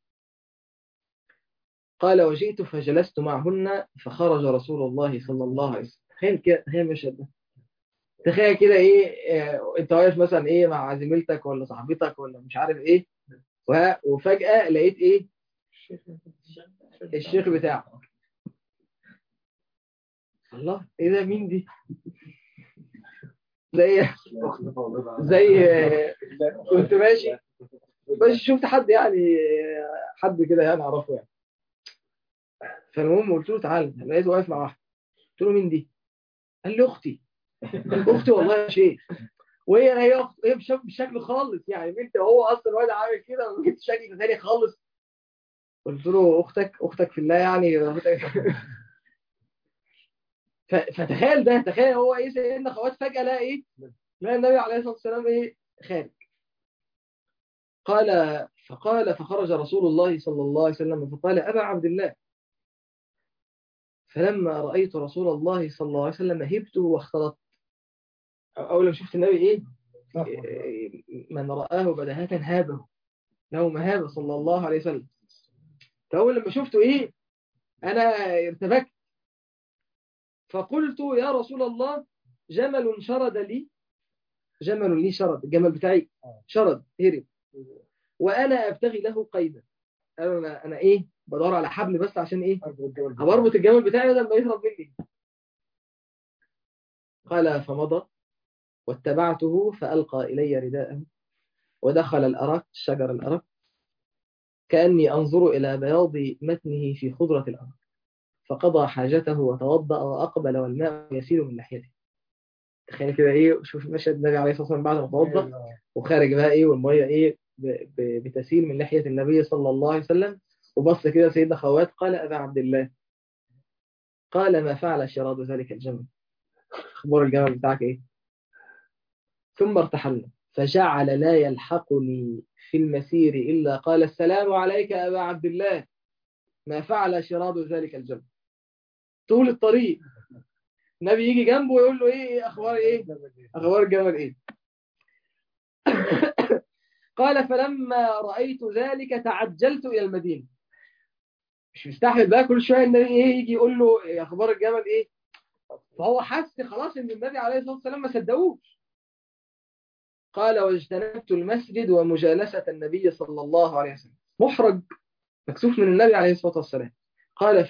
قال وجئت فجلست معهن فخرج رسول الله صلى الله عليه وسلم. تخيل كده، تخيل المشهد ده. تخيل كده ايه، انت واقف مثلا ايه مع زميلتك ولا صاحبتك ولا مش عارف ايه، وفجأة لقيت ايه، الشيخ بتاعك. الله، ايه ده، مين دي؟ زي زي كنت ماشي، بس شفت حد يعني، حد كده يعني اعرفه يعني. فالمهم قلت له تعالى، لقيته واقف مع واحد، قلت له مين دي؟ قال لي اختي. اختي والله يا شيخ. وهي اخت، هي مش بالشكل خالص يعني، بنت هو اصلا واد عامل كده وجبت شكل تاني خالص. قلت له اختك في الله يعني. فتخيل ده، تخيل هو ايه، سيدنا خوات فجأة لقى ايه، لقى النبي عليه الصلاة والسلام ايه، خارج. فخرج رسول الله صلى الله عليه وسلم فقال أبا عبد الله. فلما رأيت رسول الله صلى الله عليه وسلم هبته واختلطت. أول ما شفت النبي إيه، من رآه بدهة هابه، له مهابة صلى الله عليه وسلم. فأول لما شفته إيه، أنا ارتبكت. فقلت يا رسول الله، جمل شرد لي، جمل لي شرد، الجمل بتاعي شرد هرب، وأنا أبتغي له قيدا. أنا إيه، بدور على حبل بس عشان إيه، أربط الجمل بتاعي بدل ما يهرب مني. قال فمضى واتبعته فألقى إلي رداءه ودخل الأرك، شجر الأرك، كأني أنظر إلى بياض متنه في خضرة الأرض. فقضى حاجته وتوضأ وأقبل والماء يسيل من لحيته. تخيل كده إيه، شوف مشهد النبي عليه الصلاة والسلام بعد ما توضأ وخارج بقى إيه، والمية إيه بتسيل من لحية النبي صلى الله عليه وسلم. وبص كده سيدنا خوات، قال أبا عبد الله. قال ما فعل شراد ذلك الجمل، أخبار الجمل بتاعك إيه؟ ثم ارتحلنا فجعل لا يلحقني في المسير إلا قال السلام عليك أبا عبد الله، ما فعل شراد ذلك الجمل. طول الطريق النبي يجي جنبه ويقول له ايه اخبار ايه، اخبار الجمل ايه. قال فلما رأيت ذلك تعجلت الى المدينة. مش مستحمل بقى كل شويه النبي ايه يجي يقول له إيه اخبار الجمل ايه. فهو حس خلاص ان النبي عليه الصلاه والسلام ما صدقوش. قال واجتنبت المسجد ومجالسة النبي صلى الله عليه وسلم، محرج مكسوف من النبي عليه الصلاة والسلام. قال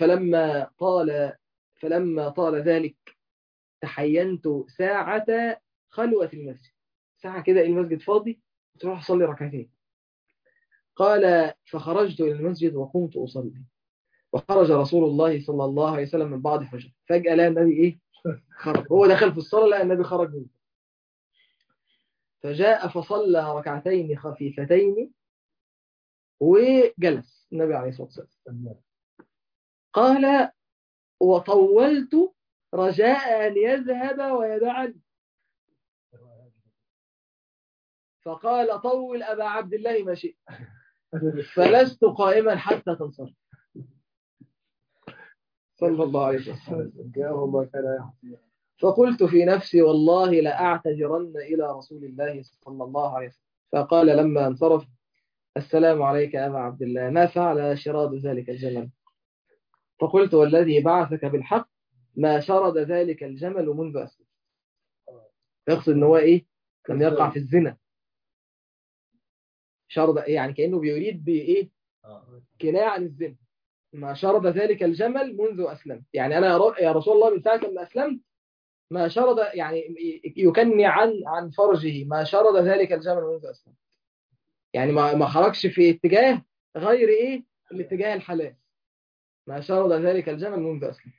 فلما طال ذلك تحينت ساعة خلوة المسجد، ساعة كده المسجد فاضي تروح أصلي ركعتين. قال فخرجت إلى المسجد وقمت أصلي، وخرج رسول الله صلى الله عليه وسلم من بعض حجر. فجأة لقى النبي إيه، خرج، هو دخل في الصلاة لقى النبي خرج منه. فجاء فصلى ركعتين خفيفتين وجلس النبي عليه الصلاة والسلام. قال وطولت رجاء أن يذهب ويدعني. فقال طول أبا عبد الله ما شئت، فلست قائما حتى تنصرف. صلى الله عليه وسلم. فقلت في نفسي والله لأعتذرن إلى رسول الله صلى الله عليه وسلم. فقال لما انصرف السلام عليك أبا عبد الله، ما فعل شراد ذلك الجمل؟ فقلت والذي بعثك بالحق ما شرد ذلك الجمل منذ أسلم. يقصد ان هو ايه، لم يقع في الزنا. شرد يعني كأنه بيريد بايه، كناية عن الزنا. ما شرد ذلك الجمل منذ أسلم، يعني أنا يا رسول الله من ساعة لما أسلمت ما شرد، يعني يكني عن فرجه، ما شرد ذلك الجمل منذ أسلم، يعني ما خرجش في اتجاه غير ايه، الاتجاه الحلال. ما شرد ذلك الجمل منذ أسلم.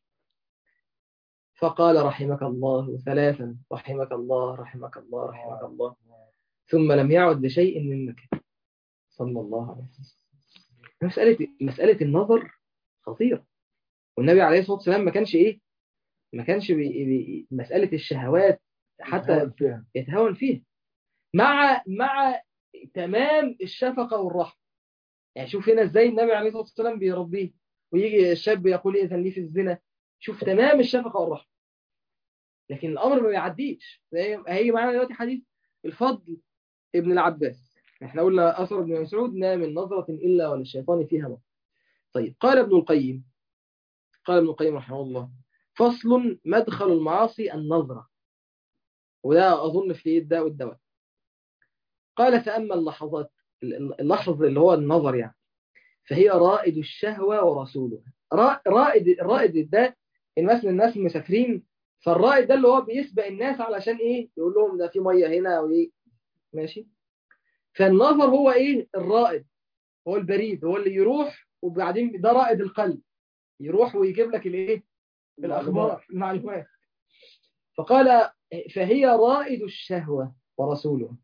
فقال رحمك الله ثلاثا، رحمك الله رحمك الله رحمك الله، ثم لم يعد لشيء من مكان صلى الله عليه وسلم. مسألة النظر خطيرة، والنبي عليه الصلاة والسلام ما كانش ايه، ما كانش مسألة الشهوات حتى يتهاون فيها، مع تمام الشفقة والرحمة. يعني شوف هنا ازاي النبي عليه الصلاة والسلام بيربيه، ويجي الشاب يقول إذن لي في الزنا، شوف تمام الشفقة والرحمة. لكن الأمر ما بيعديش. هيجي معانا دلوقتي حديث الفضل ابن العباس، احنا قلنا أثر ابن مسعود ما من نظرة إلا وللشيطان فيها نظر. طيب قال ابن القيم رحمه الله فصل مدخل المعاصي النظرة. وده أظن في الداء والدواء. قال فأما اللحظ اللي هو النظر يعني، فهي رائد الشهوة ورسولها. الرائد ده مثلا الناس مسافرين، فالرائد ده اللي هو بيسبق الناس علشان ايه؟ يقول لهم ده في ميه هنا او ايه، ماشي. فالنظر هو ايه؟ الرائد هو البريد، هو اللي يروح، وبعدين ده رائد القلب، يروح ويجيب لك الايه؟ الاخبار، المعلومات. فقال فهي رائد الشهوة ورسولها،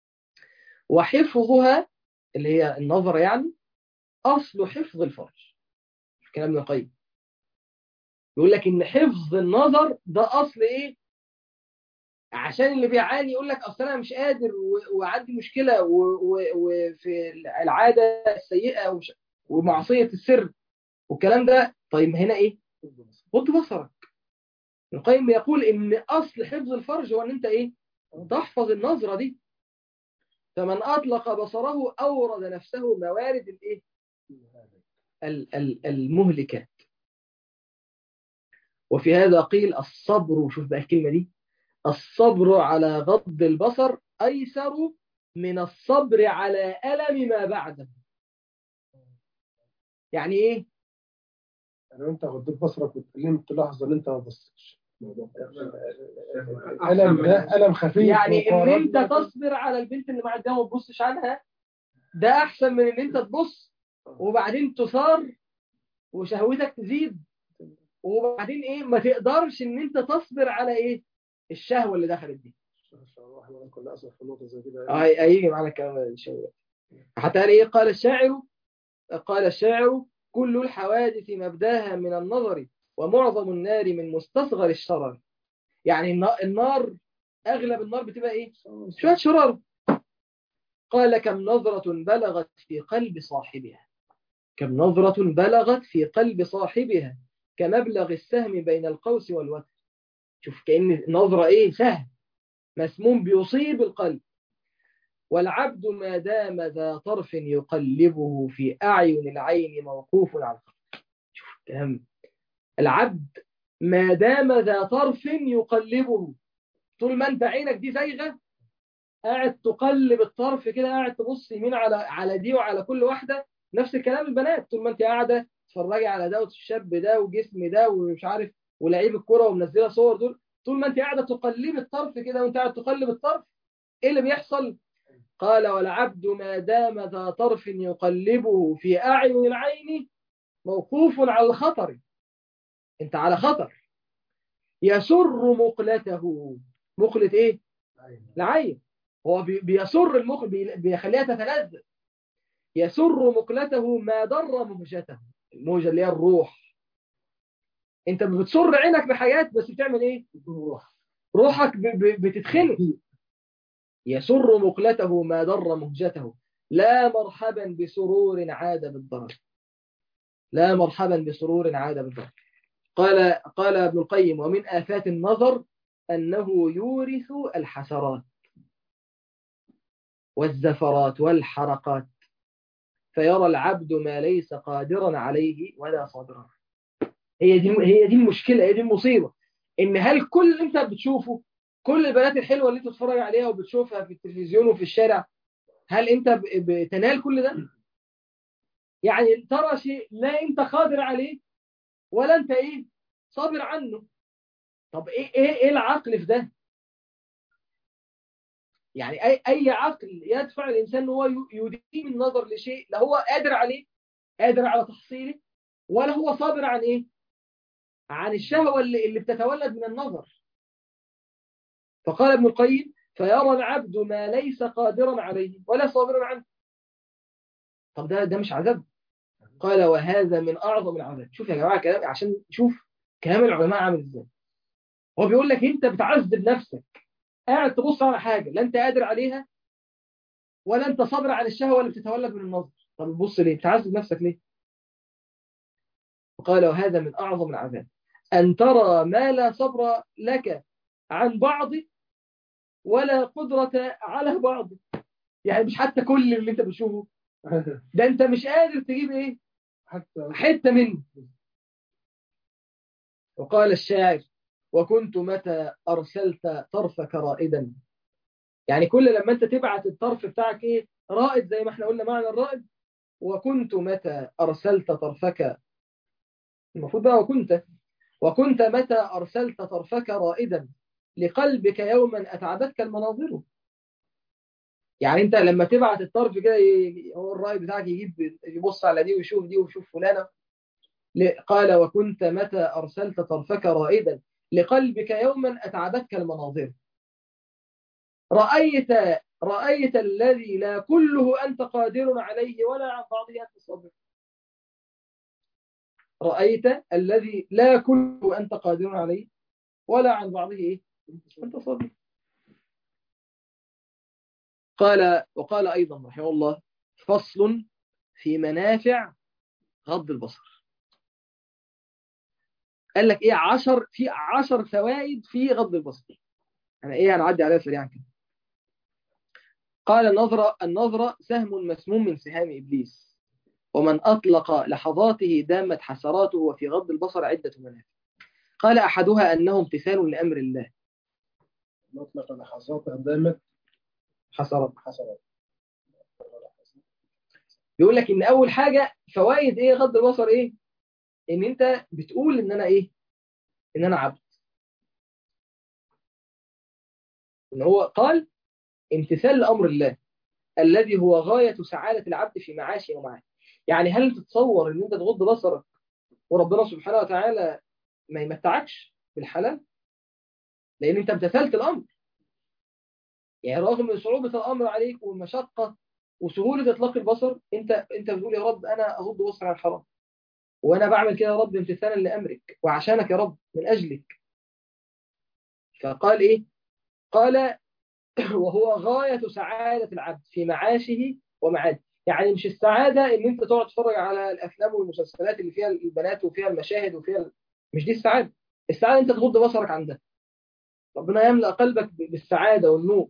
وحفظها اللي هي النظر يعني أصل حفظ الفرج. كلام ابن القيم يقول لك إن حفظ النظر ده أصل إيه؟ عشان اللي بيعاني يقول لك أصل أنا مش قادر وعندي مشكلة وفي العادة السيئة ومعصية السر والكلام ده. طيب هنا إيه؟ غض بصرك. ابن القيم يقول إن أصل حفظ الفرج هو إن أنت إيه؟ تحفظ النظرة دي. فمن أطلق بصره أورد نفسه موارد الإيه؟ المهلكات. وفي هذا قيل الصبر، شوف بقى الكلمة دي، الصبر على غض البصر أيسر من الصبر على ألم ما بعده. يعني إيه؟ يعني انت غضيت بصرك واتكلمت لحظه ان انت ما بصيتش، ألم خفيف. يعني إن أنت تصبر على البنت اللي معاك ده وما تبصش عنها، ده أحسن من إن أنت تبص وبعدين تصار وشهوتك تزيد، وبعدين إيه؟ ما تقدرش إن أنت تصبر على إيه؟ الشهوة اللي دخلت دي. هيجي معنا الكلام ده إن شاء الله. حتى قال إيه؟ قال الشاعر كل الحوادث مبداها من النظر، ومعظم النار من مستصغر الشرر. يعني النار أغلب النار بتبقى إيه؟ شوية شرر. قال كم نظرة بلغت في قلب صاحبها، كم نظرة بلغت في قلب صاحبها كمبلغ السهم بين القوس والوتر. شوف كأن نظرة إيه؟ سهم مسموم بيصيب القلب. والعبد ما دام ذا طرف يقلبه في أعين العين موقوف على الخط. شوف كلام. العبد ما دام ذا طرف يقلبه، طول ما انت عينك دي زايغه قاعد تقلب الطرف كده، قاعد تبص يمين على دي وعلى كل واحده. نفس الكلام البنات، طول ما انت قاعده تتفرجي على ده والشاب ده وجسم ده ومش عارف ولعيب الكوره ومنزله صور دول، طول ما انت قاعده تقلبي الطرف كده وانت قاعد تقلب الطرف، ايه اللي بيحصل؟ قال والعبد ما دام ذا طرف يقلبه في أعين العين موقوف على الخطر. انت على خطر. يسر مقلته، مقلة ايه؟ العين. هو بيسر المخ، بيخليها تتلذذ. يسر مقلته ما ضر مهجته، الموجة اللي هي الروح. انت بتصر عينك بحاجات بس بتعمل ايه؟ روحك بتتخنق. يسر مقلته ما ضر مهجته، لا مرحبا بسرور عاد بالضرر، لا مرحبا بسرور عاد بالضرر. قال ابن القيم ومن آفات النظر أنه يورث الحسرات والزفرات والحرقات، فيرى العبد ما ليس قادرا عليه ولا صابرا. هي دي المشكلة، هي دي المصيبة. إن هل كل اللي أنت بتشوفه، كل البنات الحلوة اللي أنت بتتفرج عليها وبتشوفها في التلفزيون وفي الشارع، هل أنت بتنال كل ده؟ يعني ترى شيء لا أنت قادر عليه ولا أنت إيه؟ صابر عنه. طب إيه العقل في ده؟ يعني أي عقل يدفع الإنسان أن هو يديم النظر لشيء لا هو قادر عليه، قادر على تحصيله، ولا هو صابر عن إيه؟ عن الشهوة اللي بتتولد من النظر. فقال ابن القيم فيرى العبد ما ليس قادرا عليه ولا صابرا عنه. طب ده مش عذاب؟ قال وهذا من أعظم العذاب. شوف يا جماعة كلام عشان شوف كلام العلماء عامل إزاي. هو بيقول لك أنت بتعذب نفسك، قاعد تبص على حاجة لا أنت قادر عليها ولا أنت صابر عن الشهوة اللي بتتولد من النظر. طب تبص ليه؟ بتعذب نفسك ليه؟ وقال وهذا من أعظم العذاب أن ترى ما لا صبر لك عن بعض ولا قدرة على بعض. يعني مش حتى كل اللي أنت بتشوفه، ده أنت مش قادر تجيب إيه؟ حتة منه. وقال الشاعر وكنت متى أرسلت طرفك رائدا. يعني كل لما أنت تبعت الطرف بتاعك إيه رائد، زي ما احنا قلنا معنى الرائد. وكنت متى أرسلت طرفك، المفروض بقى وكنت متى أرسلت طرفك رائدا لقلبك يوما أتعبتك المناظر. يعني أنت لما تبعت الطرف كده هو الرائد بتاعك يجيب يبص على دي ويشوف دي ويشوف فلانة. قال وكنت متى أرسلت طرفك رائدا لقلبك يوما أتعبتك المناظر. رأيت الذي لا كله أنت قادر عليه ولا عن بعضه أنت صابر. رأيت الذي لا كله أنت قادر عليه ولا عن بعضه إيه؟ أنت صابر. وقال أيضا رحمه الله فصل في منافع غض البصر. قال لك إيه في 10 فوائد في غض البصر. أنا إيه هنعدي عليها سريعا كده. قال النظرة سهم مسموم من سهام إبليس، ومن أطلق لحظاته دامت حسراته، وفي غض البصر عدة منافع. قال أحدها أنه امتثال لأمر الله. مطلق لحظات دامت حسرات. بيقول لك إن أول حاجة فوائد إيه غض البصر إيه؟ إن أنت بتقول إن أنا إيه؟ إن أنا عبد. إن هو قال امتثال لأمر الله الذي هو غاية سعادة العبد في معاشه ومعاشه. يعني هل تتصور إن أنت تغض بصرك وربنا سبحانه وتعالى ما يمتعكش بالحلال؟ لأن أنت امتثلت الأمر. يعني رغم صعوبة الأمر عليك والمشقة وسهولة إطلاق البصر، أنت بتقول يا رب أنا أغض بصري عن الحرام، وأنا بعمل كده يا رب امتثالا لأمرك وعشانك يا رب من أجلك. فقال إيه؟ قال وهو غاية سعادة العبد في معاشه ومعاده. يعني مش السعادة إن أنت تقعد تتفرج على الأفلام والمسلسلات اللي فيها البنات وفيها المشاهد مش دي السعادة. السعادة أنت تغض بصرك عن ده، ربنا يملأ قلبك بالسعادة والنور.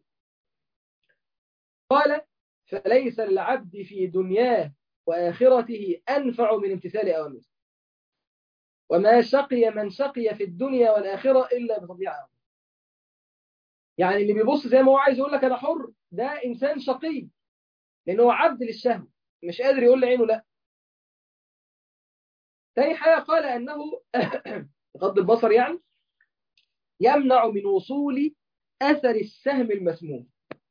قال فليس للعبد في دنياه وآخرته أنفع من امتثال أوامره، وما شقي من شقي في الدنيا والآخرة إلا بتضييع أوامره. يعني اللي بيبص زي ما هو عايز يقول لك أنا حر، ده إنسان شقي لأنه عبد للشهوة مش قادر يقول لعينه لا. تاني حاجة قال أنه غض البصر يعني يمنع من وصول أثر السهم المسموم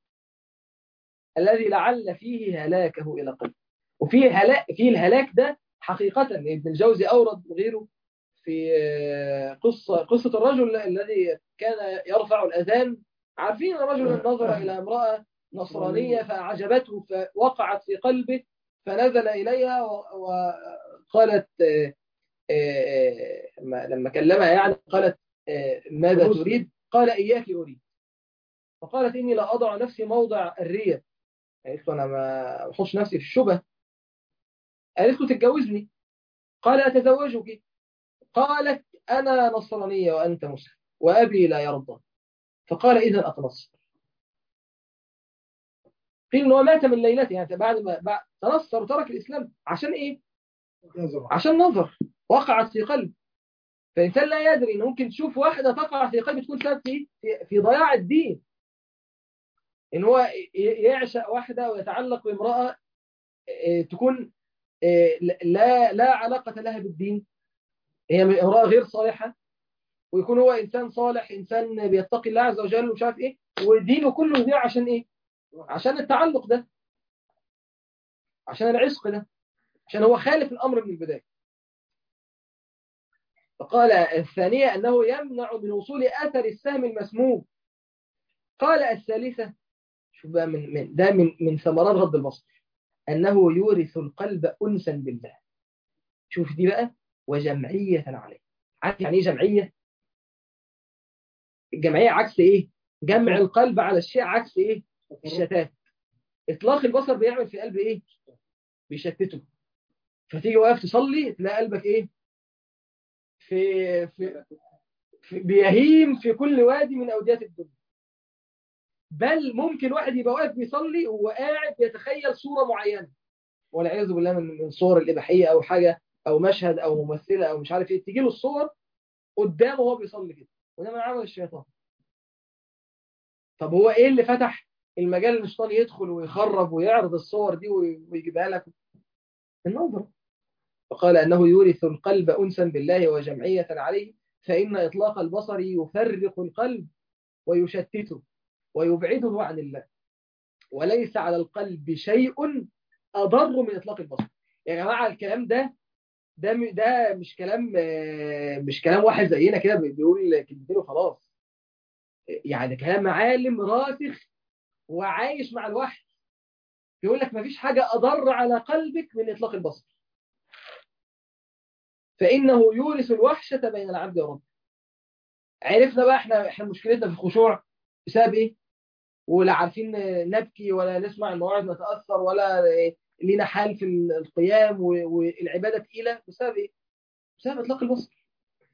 الذي لعل فيه هلاكه إلى قلبه. في الهلاك ده حقيقة. ابن الجوزي أورد غيره في قصة الرجل الذي كان يرفع الأذان. عارفين الرجل نظر إلى امرأة نصرانية فأعجبته فوقعت في قلبه، فنزل إليها وقالت لما كلمها يعني قالت ماذا تريد؟ قال إياك أريد. فقالت إني لا أضع نفسي موضع الرية. قالت له أنا ما أحطش نفسي في الشبهة. قالت له تتجوزني؟ قال أتزوجك؟ قالت أنا نصرانية وأنت مسلم وأبي لا يرضى. فقال إذا أتنصر. قيل إنه مات من ليلته، يعني بعد ما تنصر وترك الإسلام عشان إيه؟ عشان نظر وقعت في قلب. فالإنسان لا يدري إن ممكن تشوف واحدة تقع في قلب تكون سبب في ضياع الدين. إن هو يعشق واحدة ويتعلق بامرأة تكون لا علاقة لها بالدين، هي امرأة غير صالحة، ويكون هو إنسان صالح إنسان بيتقي الله عز وجل ومش عارف إيه، ودينه كله يضيع عشان إيه؟ عشان التعلق ده، عشان العشق ده، عشان هو خالف الأمر من البداية. فقال الثانية أنه يمنع من وصول أثر السهم المسموم. قال الثالثة شوف بقى من ثمرات غض البصر أنه يورث القلب أنسا بالله. شوف دي بقى وجمعية عليه. عارف يعني إيه جمعية؟ الجمعية عكس إيه؟ جمع القلب على الشيء عكس إيه؟ الشتات. إطلاق البصر بيعمل في القلب إيه؟ بيشتته. فتيجي واقف تصلي تلاقي قلبك إيه؟ في بيهيم في كل وادي من أوديات الدنيا. بل ممكن واحد يبقى واقف بيصلي وهو قاعد يتخيل صورة معينة والعياذ بالله من صور الإباحية أو حاجة أو مشهد أو ممثلة أو مش عارف إيه، تيجي له الصور قدامه وهو بيصلي كده وده من عمل الشيطان. طب هو ايه اللي فتح المجال ان الشيطان يدخل ويخرب ويعرض الصور دي ويجيبها لك؟ النظر. فقال انه يورث القلب انسا بالله وجمعية عليه، فان اطلاق البصر يفرق القلب ويشتته ويبعده عن الله، وليس على القلب شيء اضر من اطلاق البصر. يا جماعه الكلام ده مش كلام واحد زينا كده بيقول كلمتين وخلاص. يعني كلام عالم راسخ وعايش مع الوحي، يقول لك مفيش حاجة أضر على قلبك من إطلاق البصر، فإنه يورث الوحشة بين العبد وربه. عرفنا بقى احنا مشكلتنا في الخشوع بسبب ايه؟ ولا عارفين نبكي ولا نسمع المواعظ نتأثر ولا لينا حال في القيام والعبادة تقيلة بسبب ايه؟ بسبب إطلاق البصر.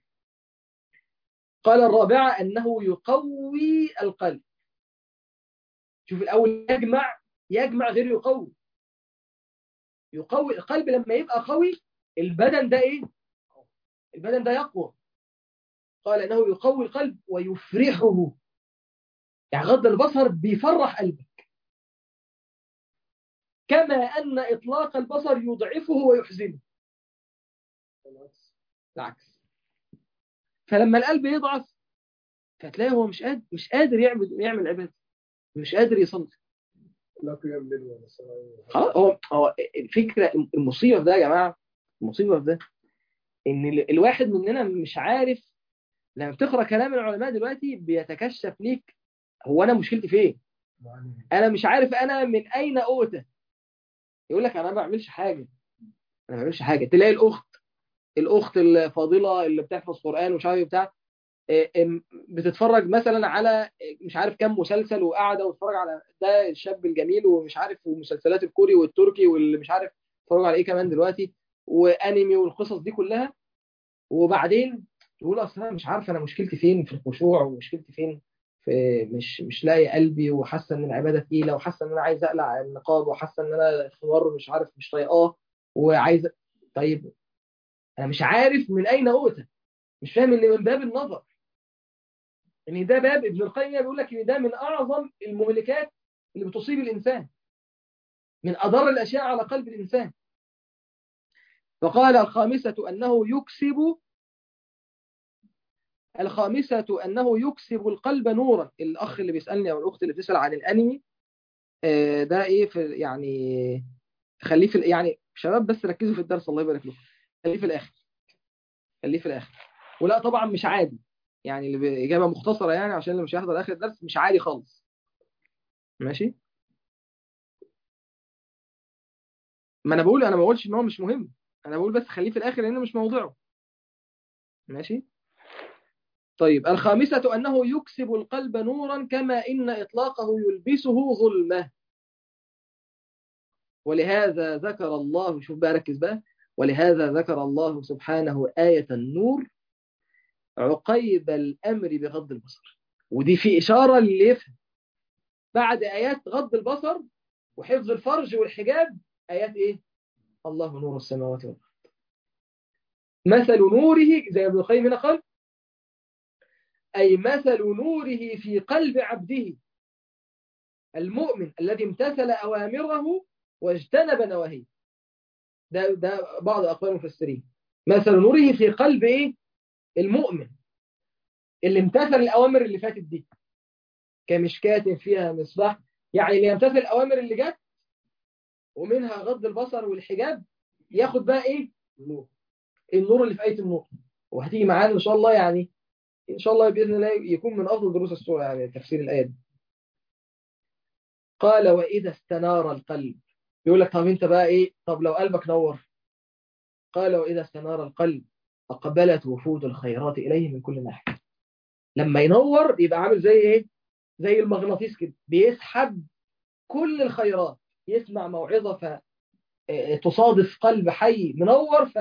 قال الرابعة أنه يقوي القلب. شوف الأول يجمع غير يقوي. يقوي القلب لما يبقى قوي، البدن ده ايه؟ البدن ده يقوى. قال انه يقوي القلب ويفرحه، يعني غض البصر بيفرح قلبك، كما ان اطلاق البصر يضعفه ويحزنه. العكس. فلما القلب يضعف فتلاقيه هو مش قادر يعمل عباده، مش قادر يصلي. لا قيام ليل ولا صلاة. خلاص. هو الفكره، المصيبه في ده يا جماعه، المصيبه في ده ان الواحد مننا مش عارف. لما بتقرا كلام العلماء دلوقتي بيتكشف ليك هو انا مشكلتي فين. انا مش عارف انا من اين اوتى. يقول لك انا ما بعملش حاجه، انا ما بعملش حاجه. تلاقي الاخت الفاضله اللي بتحفظ قران ومش عارف بتاع بتتفرج مثلا على مش عارف كام مسلسل وقاعده وتتفرج على ده الشاب الجميل ومش عارف ومسلسلات الكوري والتركي واللي مش عارف تتفرج على ايه كمان دلوقتي وانمي والقصص دي كلها، وبعدين تقول اصل انا مش عارف انا مشكلتي فين في الخشوع ومشكلتي فين في مش لاقي قلبي وحاسه ان العباده تقيله وحاسه ان انا عايز اقلع النقاب وحاسه ان انا الخمار مش عارف مش طايقاه وعايز. طيب انا مش عارف من اين اوتى، مش فاهم ان من باب النظر، ان ده باب ابن القيم بيقول لك ان ده من اعظم المهلكات اللي بتصيب الانسان، من اضر الاشياء على قلب الانسان. فقال الخامسة أنه يكسب القلب نورا. الأخ اللي بيسألني أو الأخت اللي بتسأل عن الأنمي ده إيه في يعني خليه في يعني شباب بس ركزوا في الدرس الله يبارك لكم. خليه في الآخر، خليه في الآخر. ولا طبعا مش عادي، يعني اللي بإجابة مختصرة يعني عشان اللي مش هيحضر آخر الدرس مش عادي خالص. ماشي. ما أنا ما بقولش إن هو مش مهم، أنا بقول بس خليه في الآخر لأنه مش موضوعه. ماشي. طيب الخامسة أنه يكسب القلب نورا كما إن إطلاقه يلبسه ظلمة. ولهذا ذكر الله، شوف بقى ركز بقى، ولهذا ذكر الله سبحانه آية النور عقيب الأمر بغض البصر. ودي في إشارة اللي يفهم بعد آيات غض البصر وحفظ الفرج والحجاب آيات إيه؟ الله نور السماوات والأرض. مثل نوره زي ابن القيم هنا قال أي مثل نوره في قلب عبده المؤمن الذي امتثل أوامره واجتنب نواهيه. ده بعض أقوال المفسرين. مثل نوره في قلب إيه؟ المؤمن اللي امتثل الأوامر اللي فاتت دي كمشكاة فيها مصباح، يعني اللي يمتثل الأوامر اللي جت ومنها غض البصر والحجاب ياخد بقى إيه؟ النور اللي في آية النور. وهتيجي معانا إن شاء الله، يعني إن شاء الله بإذن الله يكون من أفضل دروس السورة يعني تفسير الآية دي. قال وإذا استنار القلب. يقول لك طب أنت بقى إيه؟ طب لو قلبك نور. قال وإذا استنار القلب أقبلت وفود الخيرات إليه من كل ناحية. لما ينور يبقى عامل زي إيه؟ زي المغناطيس كده بيسحب كل الخيرات. يسمع موعظة فتصادف قلب حي منور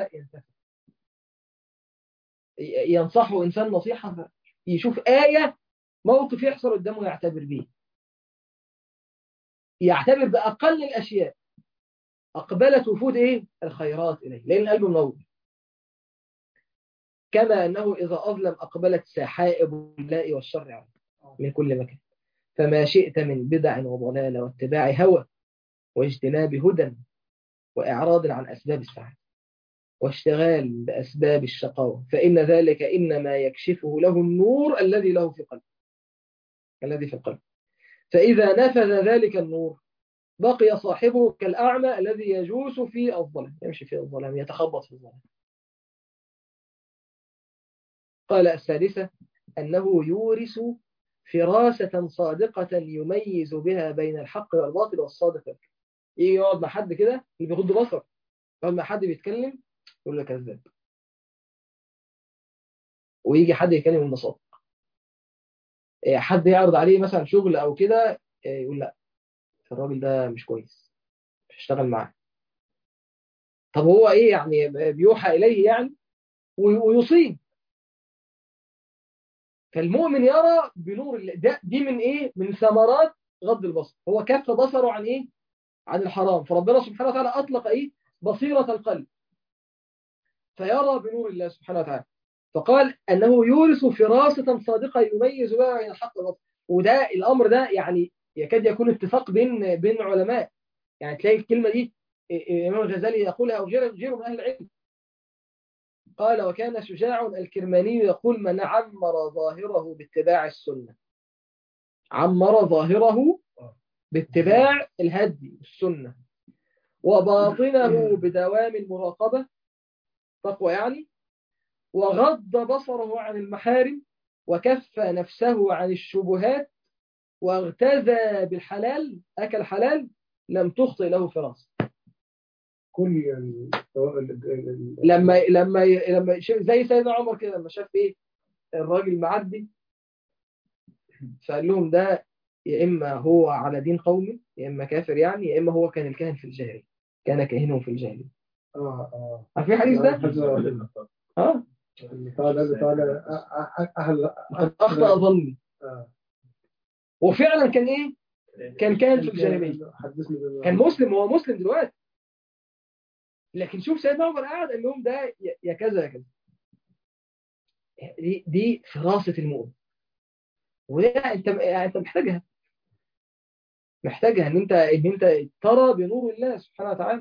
ينصحه إنسان نصيحة يشوف آية موقف يحصل قدامه يعتبر بيه، يعتبر بأقل الأشياء. أقبلت وفود إيه؟ الخيرات إليه لأن القلب منور. كما أنه إذا أظلم أقبلت سحائب اللاء والشر عليه من كل مكان. فما شئت من بدع وضلال واتباع هوى واجتناب هدى وإعراض عن أسباب السعادة واشتغال بأسباب الشقاوة، فإن ذلك إنما يكشفه له النور الذي له في قلبه، الذي في القلب. فإذا نفذ ذلك النور بقي صاحبه كالأعمى الذي يجوس في الظلام، يمشي في الظلام، يتخبط في الظلام. قال السادسة أنه يورث فراسة صادقة يميز بها بين الحق والباطل والصادق. يجي يقعد مع حد كده اللي بيغض بصر، يقعد مع حد بيتكلم يقول له كذاب، ويجي حد يتكلم من صادق. حد يعرض عليه مثلا شغل أو كده يقول لا، الراجل ده مش كويس، مش هشتغل معاه. طب هو إيه يعني؟ بيوحى إليه يعني ويصيب. فالمؤمن يرى بنور الله. دي من إيه؟ من ثمرات غض البصر. هو كف بصره عن إيه؟ عن الحرام. فربنا سبحانه وتعالى أطلق إيه؟ بصيرة القلب، فيرى بنور الله سبحانه وتعالى. فقال أنه يورث فراسة صادقة يميز بها بين الحق والباطل. وده الأمر ده يعني يكاد يكون اتفاق بين علماء. يعني تلاقي الكلمة دي الإمام الغزالي يقولها أو غيره من أهل العلم. قال وكان شجاع الكرماني يقول من عمر ظاهره باتباع السنة، عمر ظاهره باتباع الهدي والسنة، وباطنه بدوام المراقبة، تقوى يعني، وغض بصره عن المحارم، وكف نفسه عن الشبهات، واغتذى بالحلال، أكل حلال، لم تخطئ له فراسة. كل لما زي سيدنا عمر كده، لما شاف ايه الراجل معدي، فقال لهم ده يا إما هو على دين قومي، يا إما كافر يعني، يا إما هو كان الكاهن في الجاهلية، كان كاهنه في الجاهلية. عارفين الحديث ده؟ اه تعالى أهل أخطأ ظني. وفعلا كان ايه؟ كان كاهن في الجاهلية، كان مسلم، هو مسلم دلوقتي. لكن شوف سيدنا عمر قاعد قال لهم ده يا كذا يا كذا. دي فراسة المؤمن، وده انت محتاجها ان انت ترى بنور الله سبحانه وتعالى.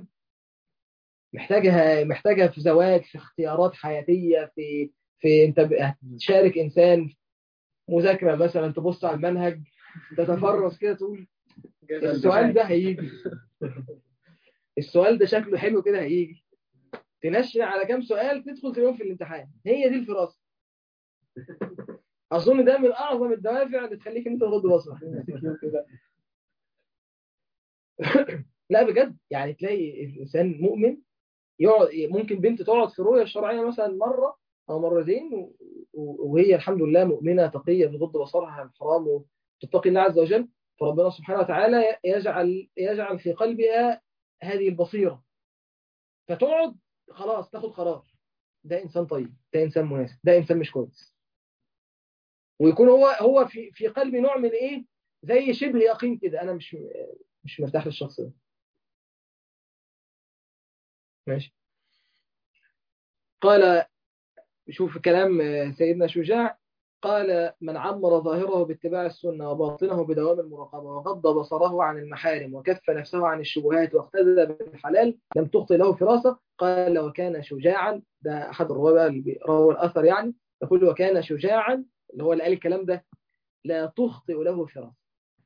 محتاجها في زواج، في اختيارات حياتية، في انت هتشارك انسان مذاكرة مثلا، تبص على المنهج تتفرس كده تقول السؤال ده هيجي، السؤال ده شكله حلو كده هيجي، تنشن على كام سؤال تدخل تلاقيهم في الامتحان. هي دي الفراسة. اظن ده من اعظم الدوافع اللي تخليك انت تغض بصرك. لا بجد، يعني تلاقي الانسان مؤمن يقعد، ممكن بنت تقعد في رؤية الشرعية مثلا مرة أو مرتين وهي الحمد لله مؤمنة تقية بغض بصرها عن الحرام وتتقي الله عز وجل، فربنا سبحانه وتعالى يجعل في قلبها هذه البصيرة، فتقعد خلاص تاخد قرار، ده إنسان طيب، ده إنسان مناسب، ده إنسان مش كويس. ويكون هو في قلبي نوع من إيه، زي شبه يقين كده، أنا مش مرتاح للشخص ده. ماشي. قال شوف كلام سيدنا شجاع، قال من عمر ظاهره باتباع السنة وباطنه بدوام المراقبة، وغض بصره عن المحارم، وكف نفسه عن الشبهات، واقتدى بالحلال، لم تخطئ له فراسة. قال وكان شجاعا، ده أحد الرواة اللي روى الأثر يعني، يقول وكان شجاعا اللي هو اللي قال الكلام ده لا تخطئ له فراسة.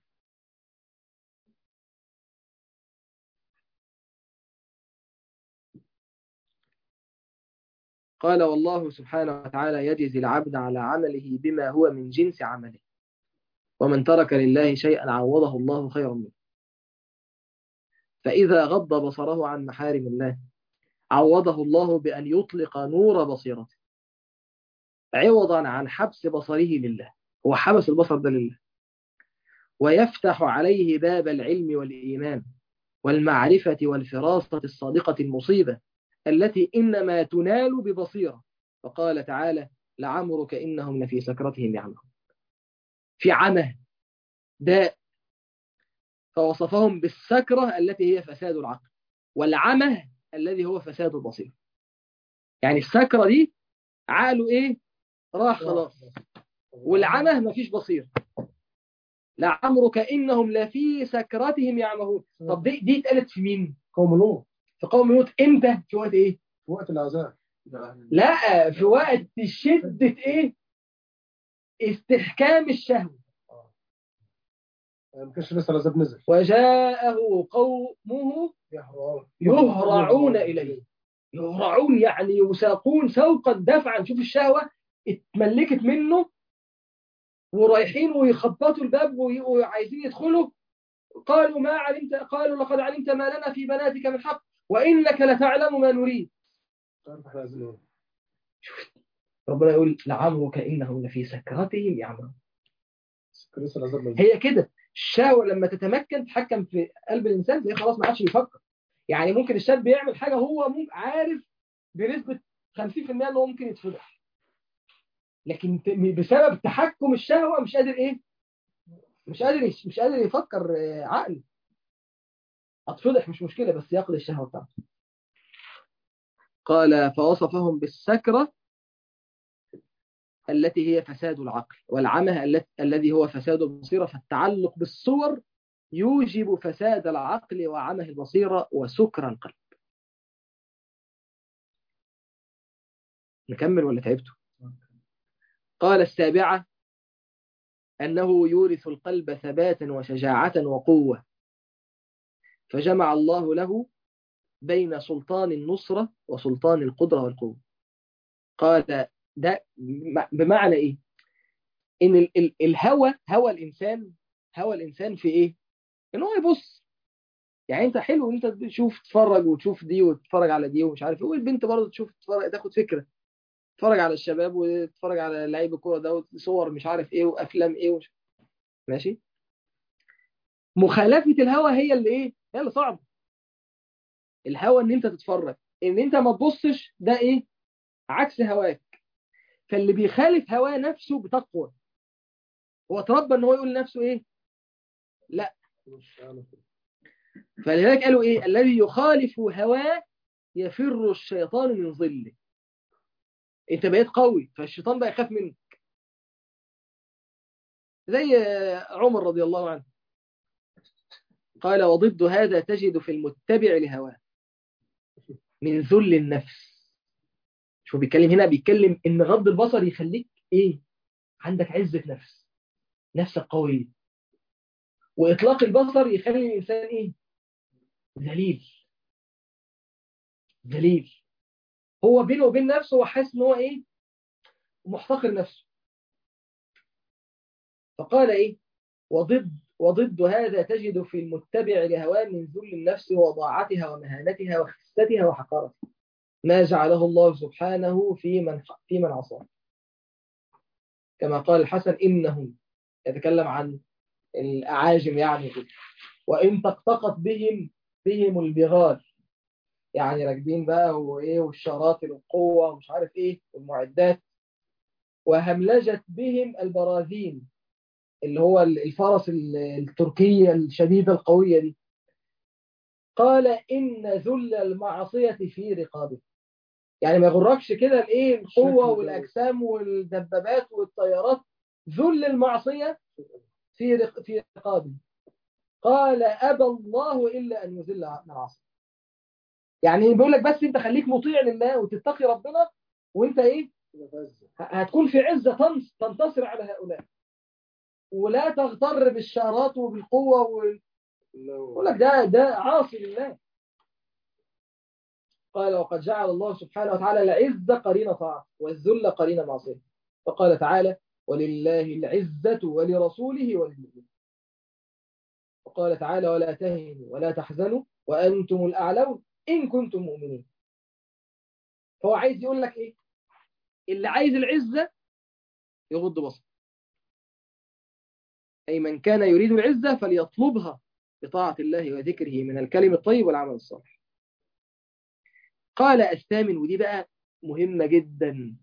قال والله سبحانه وتعالى يجزي العبد على عمله بما هو من جنس عمله، ومن ترك لله شيئا عوضه الله خيرا منه. فإذا غض بصره عن محارم الله عوضه الله بأن يطلق نور بصيرته عوضا عن حبس بصره لله، هو حبس البصر ده لله، ويفتح عليه باب العلم والإيمان والمعرفة والفراسة الصادقة المصيبة التي إنما تنال ببصيرة. فقال تعالى لعمرك إنهم لفي سكرتهم يعمهون، في عمه داء، فوصفهم بالسكرة التي هي فساد العقل، والعمه الذي هو فساد البصير. يعني السكرة دي عقله ايه؟ راح خلاص. والعمى مفيش بصير. لعمرك إنهم لفي سكرتهم يعمهون. طب دي اتقالت في مين؟ قوم لوط. في قوم لوط. امتى؟ في وقت ايه؟ في وقت العذاب. لا، في وقت شدة ايه؟ استحكام الشهوة. ما كانش لسه العذاب نزل. وجاءه قومه يهرعون إليه. يهرعون يعني يساقون سوقا دفعا. شوف الشهوة اتملكت منه ورايحين ويخبطوا الباب وعايزين يدخلوا. قالوا لقد علمت ما لنا في بناتك من حق وإنك لتعلم ما نريد. ربنا يقول لعمرك إنهم لفي سكرتهم يعمهون. هي كده الشهوة لما تتمكن تحكم في قلب الإنسان زي خلاص ما عادش يفكر. يعني ممكن الشاب يعمل حاجة هو عارف بنسبة 50% أنه ممكن يتفضح، لكن بسبب تحكم الشهوة مش قادر إيه؟ مش قادر يفكر عقل. أتفضح مش مشكلة بس يقضي الشهوة بتاعته. قال فوصفهم بالسكرة التي هي فساد العقل، والعمى الذي هو فساد البصيرة. فالتعلق بالصور يوجب فساد العقل وعمه البصيرة وسكر القلب. نكمل ولا تعبتوا؟ قال السابعة أنه يورث القلب ثباتا وشجاعة وقوة، فجمع الله له بين سلطان النصرة وسلطان القدرة والقوة. قال ده بمعنى إيه؟ إن هوى الإنسان في إيه؟ إن هو يبص. يعني أنت حلو أنت تشوف تتفرج وتشوف دي وتتفرج على دي ومش عارف إيه، والبنت برضه تشوف تتفرج تاخد فكرة، تتفرج على الشباب وتتفرج على لعيب الكورة ده وصور مش عارف إيه وأفلام إيه ماشي. مخالفة الهوى هي اللي إيه؟ هي اللي صعبة. الهوى إن أنت تتفرج، إن أنت ما تبصش ده إيه؟ عكس هواك. فاللي بيخالف هواه نفسه بتقوى. هو اتربى إن هو يقول لنفسه إيه؟ لا. فلذلك قالوا إيه؟ الذي يخالف هواه يفر الشيطان من ظله. أنت بقيت قوي فالشيطان بقى يخاف منك. زي عمر رضي الله عنه قال وضد هذا تجد في المتبع لهواه من ذل النفس. شو بيتكلم هنا؟ بيتكلم إن غض البصر يخليك إيه؟ عندك عزة نفس، نفسك قوية. وإطلاق البصر يخلي الإنسان إيه؟ ذليل. هو بينه وبين نفسه وحاسس إن هو إيه؟ محتقر نفسه. فقال إيه؟ وضد هذا تجد في المتبع لهواه من ذل النفس وضاعتها ومهانتها وخستها وحقارتها ما جعله الله سبحانه في من عصاه. كما قال الحسن إنهم، يتكلم عن الأعاجم يعني كده، وإن تقتقط بهم البغال، يعني راكبين بقى وإيه والشارات القوة ومش عارف إيه والمعدات، وهملجت بهم البراذين اللي هو الفرس التركية الشديدة القوية دي. قال إن ذل المعصية في رقابه. يعني ما يغركش كده الايه القوة والأجسام والدبابات والطيارات، ذل المعصية في رقابه. قال أبى الله إلا أن يذل معاصي. يعني بيقول لك بس انت خليك مطيع لله وتتقي ربنا وانت ايه هتكون في عزة تنتصر على هؤلاء، ولا تغتر بالشارات وبالقوة يقول لك ده عاصي لله. قال وقد جعل الله سبحانه وتعالى العزة قرين طاعة والذل قرين معصية. فقال تعالى ولله العزة ولرسوله وللمؤمنين. وقال تعالى ولا تهنوا ولا تحزنوا وأنتم الأعلون إن كنتم مؤمنين. فهو عايز يقول لك إيه؟ اللي عايز العزة يغض بصره، أي من كان يريد العزة فليطلبها بطاعة الله وذكره من الكلم الطيب والعمل الصالح. قال الثامن، ودي بقى مهمة جدا،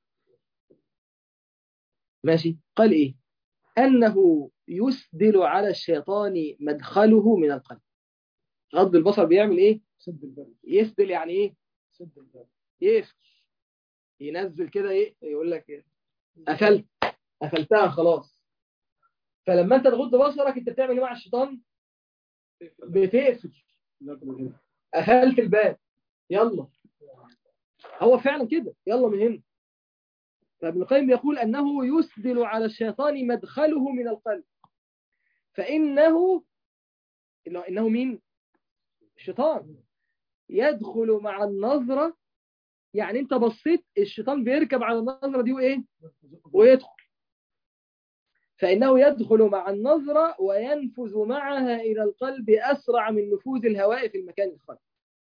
ماشي. قال إيه؟ أنه يسدل على الشيطان مدخله من القلب. غض البصر بيعمل إيه؟ يسدل يعني إيه؟ يقفل. ينزل كده ايه، يقول لك إيه؟ قفلتها خلاص. فلما انت تغض بصرك انت بتعمل ايه مع الشيطان؟ بتقفل، قفلت الباب، يلا. هو فعلا كده، يلا من هنا. فابن القيم يقول انه يسدل على الشيطان مدخله من القلب، فانه مين؟ الشيطان يدخل مع النظرة. يعني انت بصيت، الشيطان بيركب على النظرة دي وايه، ويدخل. فإنه يدخل مع النظرة وينفذ معها إلى القلب أسرع من نفوذ الهواء في المكان الخالي.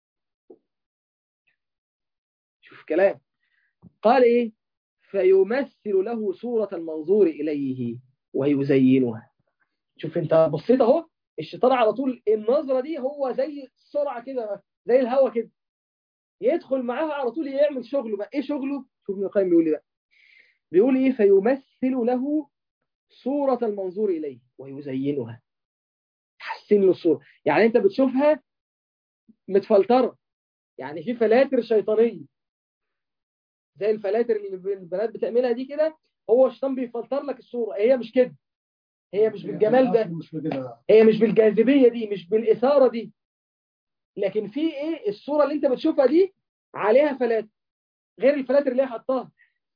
شوف كلام، قال إيه؟ فيمثل له صورة المنظور إليه ويزينها. شوف انت بصيت اهو، الشيطان على طول النظرة دي هو زي السرعة كده، زي الهواء كده، يدخل معاها على طول يعمل شغله. بقى ايه شغله؟ شوف ابن القيم بيقول ايه بقى، بيقول ايه؟ فيمثل له صورة المنظور إليه ويزينها، تحسن له الصورة. يعني انت بتشوفها متفلترة، يعني في فلاتر شيطانية زي الفلاتر اللي البنات بتعملها دي كده، هو الشيطان بيفلتر لك الصورة. هي مش كده، هي مش بالجمال ده، هي مش بالجاذبية دي، مش بالإثارة دي، لكن في ايه، الصورة اللي انت بتشوفها دي عليها فلاتر غير الفلاتر اللي هي حطاها،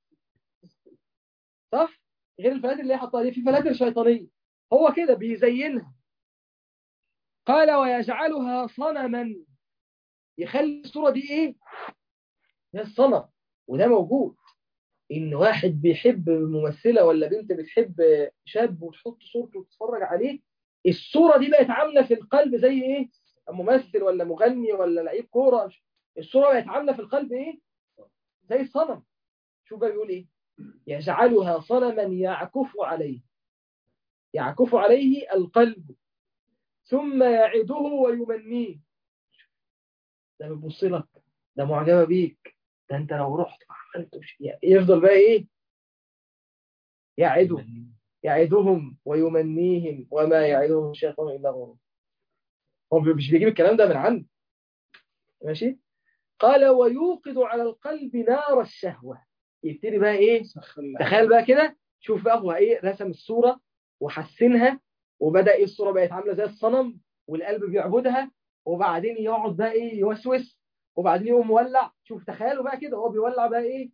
صح؟ غير الفلاتر اللي هي حطاها دي، في فلاتر شيطانية، هو كده بيزينها. قال ويجعلها صنما، يخلي الصورة دي ايه، هي الصنم. وده موجود، ان واحد بيحب ممثلة ولا بنت بتحب شاب وتحط صورته وتتفرج عليه، الصورة دي بقت عاملة في القلب زي ايه، ممثل ولا مغني ولا لعيب كورة، الصورة بقت عاملة في القلب ايه، زي الصنم. شوف بقى بيقول ايه، يجعلها صنما يعكف عليه، يعكف عليه القلب ثم يعده ويمنيه. ده بيبص لك، ده معجبة بيك، ده انت لو رحت عملت يفضل بقى ايه، يعده، يعدهم ويمنيهم وما يعدهم الشيطان الا غرور. هو مش بيجيب الكلام ده من عنده، ماشي. قال ويوقد على القلب نار الشهوة، يبتدي بقى ايه، تخيل بقى كده، شوف بقى هو ايه، رسم الصورة وحسنها، وبدأ ايه، الصورة بقت عاملة زي الصنم والقلب بيعبدها، وبعدين يقعد بقى ايه، يوسوس، وبعدين يقوم مولع. شوف تخيلوا بقى كده، هو بيولع بقى ايه،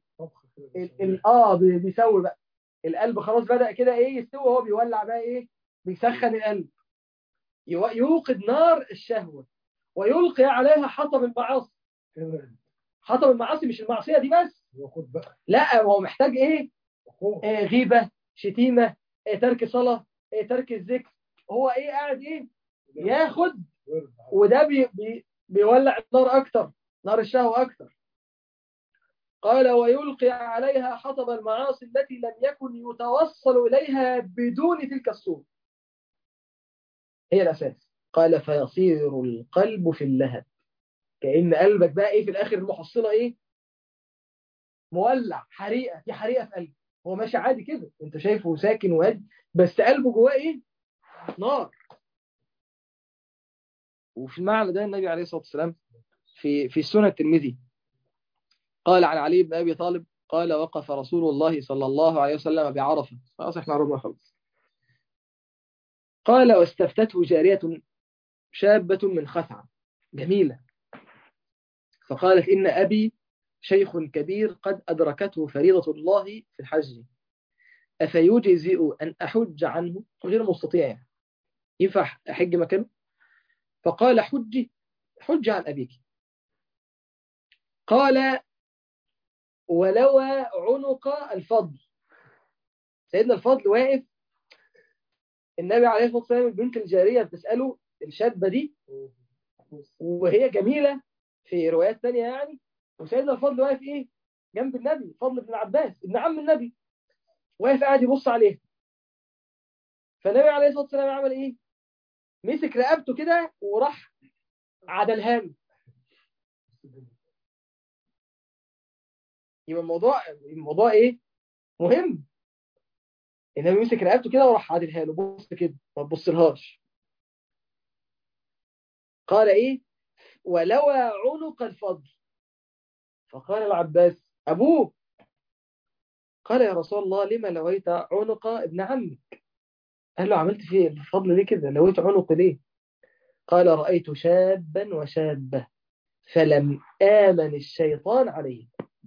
بيسوي بقى القلب، خلاص بدأ كده ايه يستوي، هو بيولع بقى ايه، بيسخن القلب، يوقد نار الشهوة ويلقي عليها حطب المعاصي. حطب المعاصي مش المعصية دي بس، لا هو محتاج ايه، غيبة، شتيمة، ترك صلاة، ترك الذكر، هو ايه قاعد ايه ياخد، وده بيولع النار اكتر، نار الشهوة اكتر. قال ويلقي عليها حطب المعاصي التي لم يكن يتوصل إليها بدون تلك الصورة، هي الأساس. قال فيصير القلب في اللهب، كأن قلبك بقى إيه في الآخر، المحصلة إيه، مولع، حريقة، في حريقة في قلبه، هو ماشي عادي كده أنت شايفه ساكن وهادي، بس قلبه جواه إيه، نار. وفي المعنى ده النبي عليه الصلاة والسلام في سنة الترمذي قال عن علي بن أبي طالب قال وقف رسول الله صلى الله عليه وسلم بعرفة، خلاص احنا عرفنا خلاص. قال واستفتته جارية شابة من خثعم جميلة، فقالت إن أبي شيخ كبير قد أدركته فريضة الله في الحج، أفيجزئ أن أحج عنه، غير مستطيع يعني. ينفع أحج مكانه؟ فقال حج عن أبيك. قال ولوى عنق الفضل، سيدنا الفضل واقف، النبي عليه الصلاة والسلام البنت الجارية بتسأله الشابة دي وهي جميلة في روايات تانية يعني، وسيدنا الفضل واقف إيه جنب النبي، فضل بن عباس ابن عم النبي، واقف قاعد يبص عليه. فالنبي عليه الصلاة والسلام عمل إيه، مسك رقبته كده وراح عدلها له. يبقى الموضوع إيه مهم، النبي مسك رقبته كده وراح عدلها له، بص كده ما تبصلهاش. قال إيه ولوى عنق الفضل، فقال العباس أبوه قال يا رسول الله لما لويت عنق ابن عمك؟ قال له عملت فيه الفضل ليه كده؟ لويت عنق ليه؟ قال رأيت شابا وشابة فلم آمن الشيطان عليه.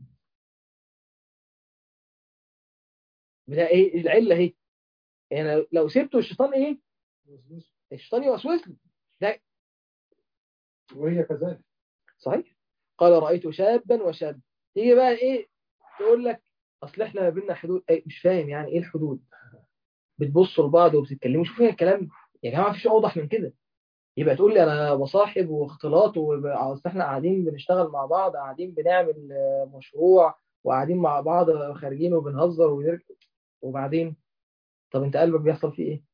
ده ايه العلة اهي؟ يعني لو سبته الشيطان ايه؟ الشيطان يوسوس لي. ده وهي كذلك. صحيح. قال رأيت شابا وشاب. تيجي بقى ايه تقول لك اصل احنا ما بيننا حدود. اي مش فاهم يعني ايه الحدود؟ بتبصوا لبعض وبتتكلموا شوفوا ايه الكلام. يا جماعه مفيش اوضح من كده. يبقى تقول لي انا بصاحب واختلاط اصل احنا قاعدين بنشتغل مع بعض قاعدين بنعمل مشروع وقاعدين مع بعض خارجين وبنهزر وبعدين طب انت قلبك بيحصل فيه ايه؟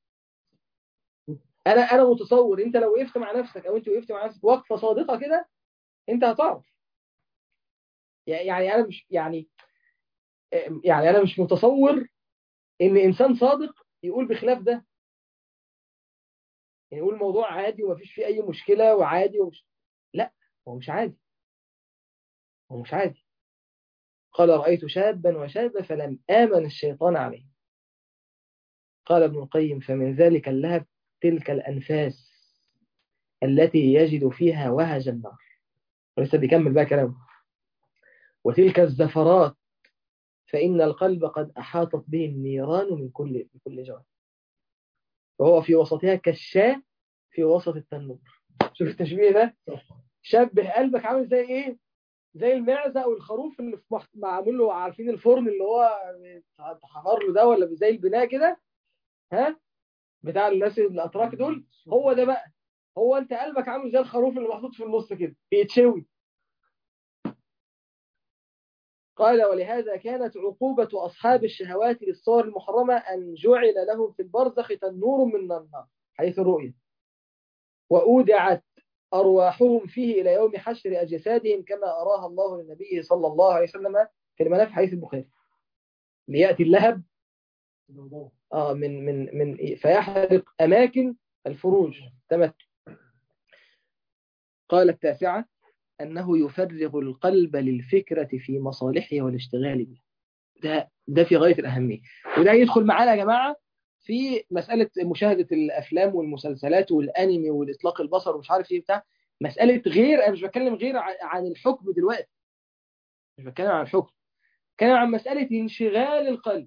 انا متصور انت لو وقفت مع نفسك او انت وقفت مع نفسك وقفه صادقه كده انت هتعرف. يعني انا مش يعني انا مش متصور ان انسان صادق يقول بخلاف ده. يعني يقول الموضوع عادي ومفيش فيه اي مشكله وعادي لا هو مش عادي. هو مش عادي. قال رأيت شابا وشابة فلم آمن الشيطان عليه. قال ابن القيم فمن ذلك اللهب تلك الأنفاس التي يجد فيها وهج النار. ولسه بيكمل بقى كلامه. وتلك الزفرات فإن القلب قد أحاطت به النيران من كل جانب وهو في وسطها كالشاة في وسط التنور. شوف التشبيه ده. شبه قلبك عامل زي ايه؟ زي المعزة او الخروف اللي في معمول له عارفين الفرن اللي هو تحفر له ده ولا زي البناء كده. ها بتاع الناس الاتراك دول. هو ده بقى. هو انت قلبك عامل زي الخروف اللي محطوط في النص كده بيتشوي. قال ولهذا كانت عقوبة أصحاب الشهوات للصور المحرمة أن جعل لهم في البرزخ تنور من النار حيث الرؤية وأودعت أرواحهم فيه إلى يوم حشر أجسادهم كما أراها الله للنبي صلى الله عليه وسلم في المنام في حديث البخاري. ليأتي اللهب من فيحرق أماكن الفروج تمت. قال التاسعة أنه يفرغ القلب للفكرة في مصالحه والاشتغال به. ده في غاية الأهمية. وده يدخل معانا يا جماعة في مسألة مشاهدة الأفلام والمسلسلات والأنمي والإطلاق البصر ومش عارف إيه بتاع. مسألة غير أنا مش بتكلم غير عن الحكم دلوقتي. مش بتكلم عن الحكم. بتكلم عن مسألة انشغال القلب.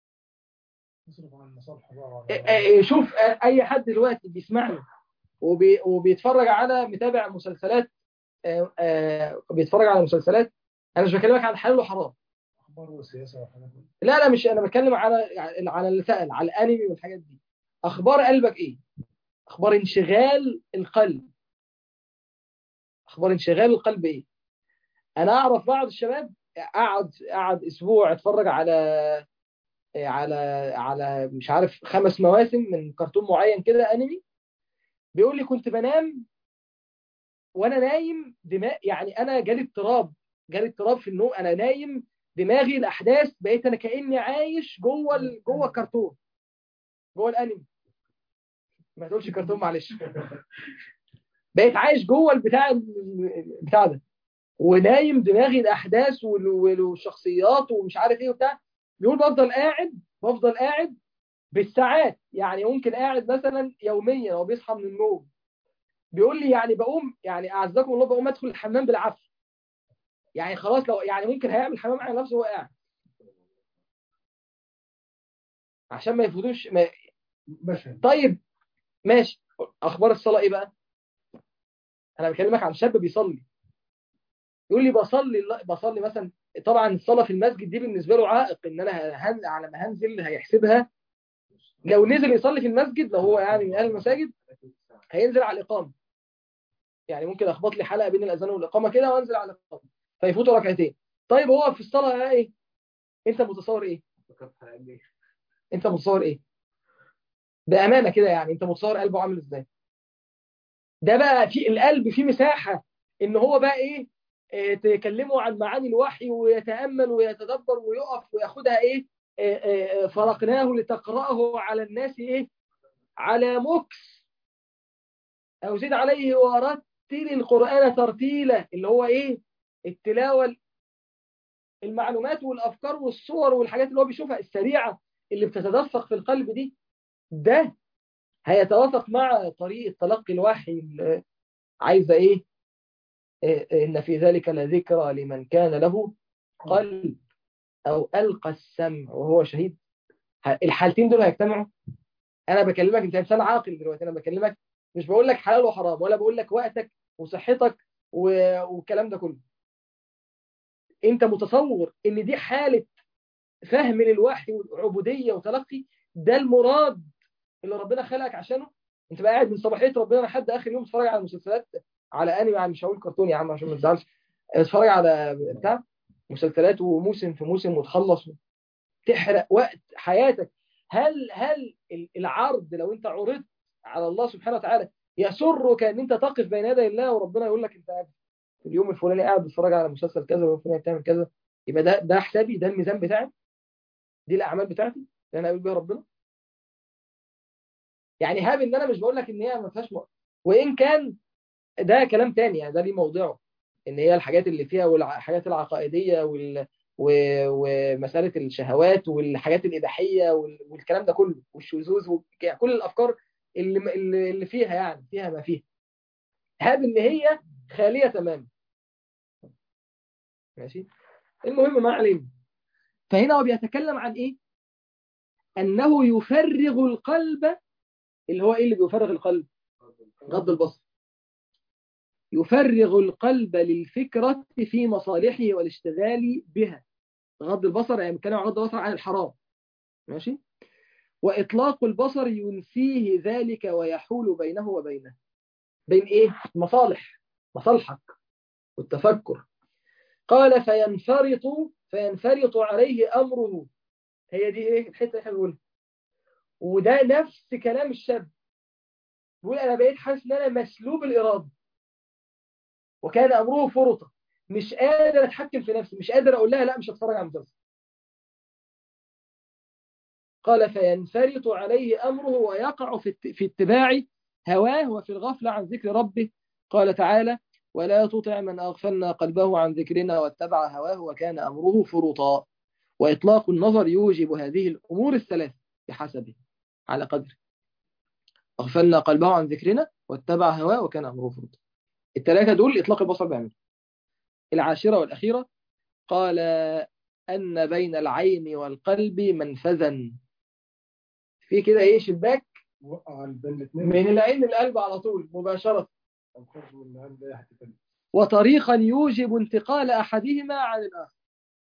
شوف أي حد دلوقتي بيسمعني وبيتفرج على متابع مسلسلات بيتفرج على مسلسلات. أنا مش بكلمك عن حلال وحرام. اخبار وسياسه وحاجات. لا مش انا بتكلم على اللي سأل على الانمي والحاجات دي. اخبار قلبك ايه؟ اخبار انشغال القلب. اخبار انشغال القلب ايه؟ انا اعرف بعض الشباب قعد اسبوع اتفرج على على مش عارف 5 مواسم من كرتون معين كده انمي. بيقول لي كنت بنام وانا نايم دماغ يعني انا جالي اضطراب في النوم انا نايم. دماغي الاحداث بقيت انا كاني عايش جوه الكرتون جوه الانمي. ما تقولش كرتون معلش. بقيت عايش جوه البتاع ده ونايم دماغي الاحداث والشخصيات ومش عارف ايه وبتاع. بيقول بفضل قاعد بالساعات يعني ممكن قاعد مثلا يوميا هو بيصحى من النوم. بيقول لي يعني بقوم يعني اعزكم الله بقوم ادخل الحمام بالعافيه. يعني خلاص لو يعني ممكن هيعمل حمام على نفسه وهو قاعد عشان ما يفوتوش طيب ماشي. اخبار الصلاه ايه بقى؟ انا بكلمك عن شاب بيصلي. يقول لي بصلي مثلا. طبعا الصلاه في المسجد دي بالنسبه له عائق ان انا على ما هنزل هيحسبها. لو نزل يصلي في المسجد لو هو يعني من اهل المساجد هينزل على الاقامه. يعني ممكن اخبط لي حلقه بين الاذان والاقامه كده وانزل على الاقامه فيفوتوا ركعتين. طيب هو في الصلاه ايه؟ انت متصور ايه؟ انت متصور ايه؟ بامانه كده يعني انت متصور قلبه عامل ازاي؟ ده بقى في القلب فيه مساحه ان هو بقى ايه تكلمه عن معاني الوحي ويتامل ويتدبر ويقف وياخدها ايه فرقناه لتقراه على الناس ايه على مكس او زيد عليه ورتل القران ترتيلا اللي هو ايه التلاوه المعلومات والافكار والصور والحاجات اللي هو بيشوفها السريعه اللي بتتدفق في القلب دي، ده هيتوافق مع طريقه تلقي الوحي اللي عايزه ايه؟ ان في ذلك لذكرى لمن كان له قلب او القى السمع وهو شهيد. الحالتين دول هيجتمعوا. انا بكلمك انت انسان عاقل دلوقتي، انا بكلمك مش بقول لك حلال وحرام، ولا بقول لك وقتك وصحتك والكلام ده كله. انت متصور ان دي حاله فهم للوحي والعبوديه وتلقي؟ ده المراد اللي ربنا خلقك عشانه. انت بقى قاعد من صباحيه ربنا لحد اخر يوم تتفرج على مسلسلات، على انمي، يعني مش هقول كرتون يا عم عشان ما تزعلش، تتفرج على بتاع مسلسلات وموسم في موسم وتخلص، تحرق وقت حياتك. هل العرض لو انت عرضت على الله سبحانه وتعالى يسرك ان انت تقف بين يدي الله وربنا يقول لك انت في اليوم الفلاني قاعد بتتفرج على مسلسل كذا واليوم الفلاني بتعمل كذا، يبقى ده حسابي، ده الميزان بتاعي، دي الاعمال بتاعتي اللي انا اقول بيها ربنا؟ يعني هاب ان انا مش بقول لك ان هي ما فيهاش وان كان ده كلام تاني، يعني ده ليه موضعه، ان هي الحاجات اللي فيها والحاجات العقائديه ومساله الشهوات والحاجات الاباحيه والكلام ده كله والشذوذ وكل الافكار اللي فيها، يعني فيها ما فيها، هاب ان هي خاليه تماما. ماشي، المهم ما علينا. فهنا هو بيتكلم عن ايه؟ انه يفرغ القلب، اللي هو ايه اللي بيفرغ القلب؟ غض البصر. يفرغ القلب للفكرة في مصالحه والاشتغال بها. غض البصر يعني بنتكلم عن غض البصر عن الحرام. ماشي. وإطلاق البصر ينسيه ذلك ويحول بينه وبينه. بين إيه؟ مصالحك والتفكر. قال فينفرط عليه أمره. هي دي إيه الحتة اللي احنا بنقولها، وده نفس كلام الشاب. بيقول أنا بقيت حاسس إن أنا مسلوب الإرادة وكان أمره فرطة، مش قادر أتحكم في نفسي، مش قادر أقول لها لا مش هتفرج على مسلسل. قال فينفرط عليه أمره ويقع في اتباع هواه وفي الغفلة عن ذكر ربه. قال تعالى ولا تطع من أغفلنا قلبه عن ذكرنا واتبع هواه وكان أمره فرطا. وإطلاق النظر يوجب هذه الأمور الثلاث بحسبه على قدر. أغفلنا قلبه عن ذكرنا واتبع هواه وكان أمره فرطا. الثلاثة دول إطلاق البصر بيعمل. العاشرة والأخيرة قال أن بين العين والقلب منفذا، في كده ايه شباك وقع بين الاثنين من العين للقلب على طول مباشرة، او خرج من العين ده يحتفل. وطريقا يوجب انتقال أحدهما عن الآخر،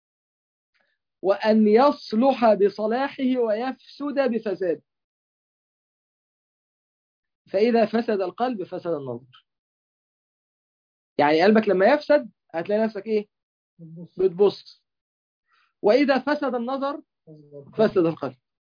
وأن يصلح بصلاحه ويفسد بفساد. فإذا فسد القلب فسد النظر. يعني قلبك لما يفسد هتلاقي نفسك إيه؟ بتبص. وإذا فسد النظر فسد القلب.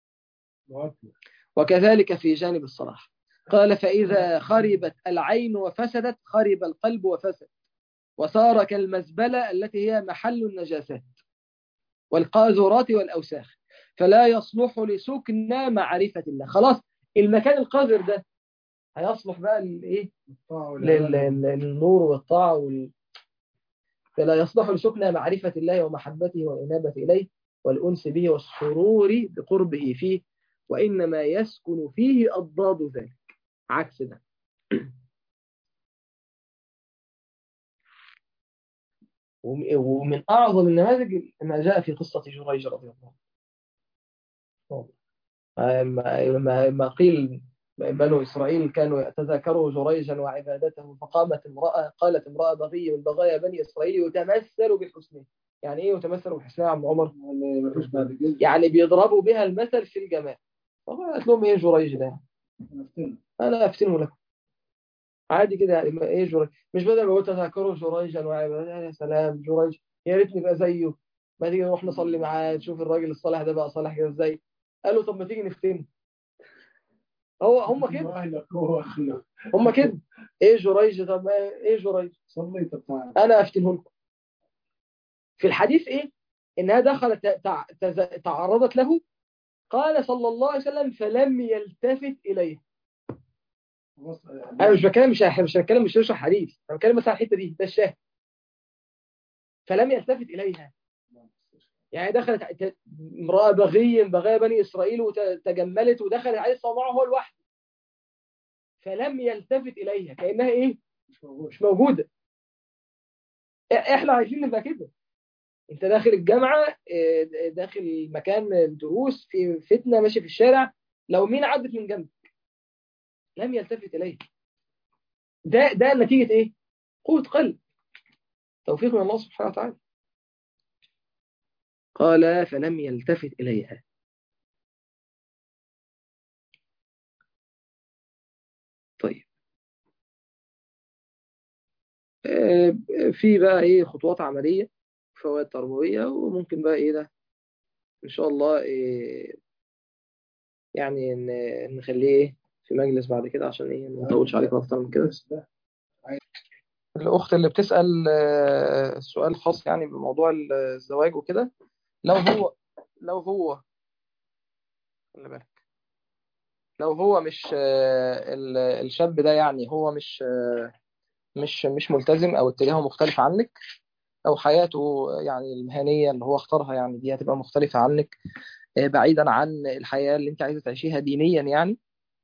وكذلك في جانب الصلاح. قال فإذا خربت العين وفسدت خرب القلب وفسد، وصار كالمزبلة التي هي محل النجاسات والقاذورات والأوساخ، فلا يصلح لسكن معرفة الله. خلاص المكان القذر ده هيصلح بقى للإيه؟ للنور والطاعة فلا يصلح لسكن معرفة الله ومحبته والإنابة إليه والأنس به والسرور بقربه فيه، وإنما يسكن فيه أضداد ذلك، عكس ده. ومن أعظم النماذج ما جاء في قصة جريج رضي الله عنه. ما قيل بنو إسرائيل كانوا يتذاكروا جريجا وعبادته، قالت امرأة بغي من بغايا بني إسرائيل يتمثل بحسنه. يعني إيه يتمثل بحسنه يا عم عمر؟ يعني بيضربوا بها المثل في الجمال. قالت لهم إيه جريج ده؟ أنا أفتنه لكم عادي كده، يعني إيه جريج؟ مش بدل ما قلت تذاكروا جريجا وعبادته، يا سلام جريج يا ريت نبقى زيه، ما تيجي نروح نصلي معاه نشوف الراجل الصالح ده بقى صالح كده ازاي. قالوا طب ما تيجي نفتن. هم كده هم كده. ايه جريج؟ طب ايه جريج؟ صليت بتاع انا افتنه لكم. في الحديث ايه؟ انها دخلت تعرضت له، قال صلى الله عليه وسلم فلم يلتفت اليه. انا مش بتكلم مش هتكلم مش هشرح حديث، انا بتكلم بس على الحته دي، ده الشاهد. فلم يلتفت اليها. يعني دخلت امرأة بغي من بغايا بني إسرائيل وتجملت ودخلت عليه صومعه هو لوحده، فلم يلتفت إليها كأنها إيه؟ مش موجودة. إحنا عايزين نبقى كده. أنت داخل الجامعة، داخل مكان الدروس، في فتنة ماشي في الشارع، لو مين عدت من جنبك لم يلتفت إليها، ده نتيجة إيه؟ قوة قلب، توفيق من الله سبحانه وتعالى. قال فلم يلتفت إليها. طيب، في بقى ايه خطوات عملية، فوائد تربوية، وممكن بقى ايه ده ان شاء الله إيه يعني نخليه ايه في مجلس بعد كده، عشان ايه ما نطولش عليكم اكتر من كده. الاخت اللي بتسأل سؤال خاص يعني بموضوع الزواج وكده، لو هو خلي بالك، لو هو مش الشاب ده يعني هو مش ملتزم او اتجاهه مختلف عنك، او حياته يعني المهنيه اللي هو اختارها يعني دي هتبقى مختلفه عنك، بعيدا عن الحياه اللي انت عايزه تعيشيها دينيا يعني،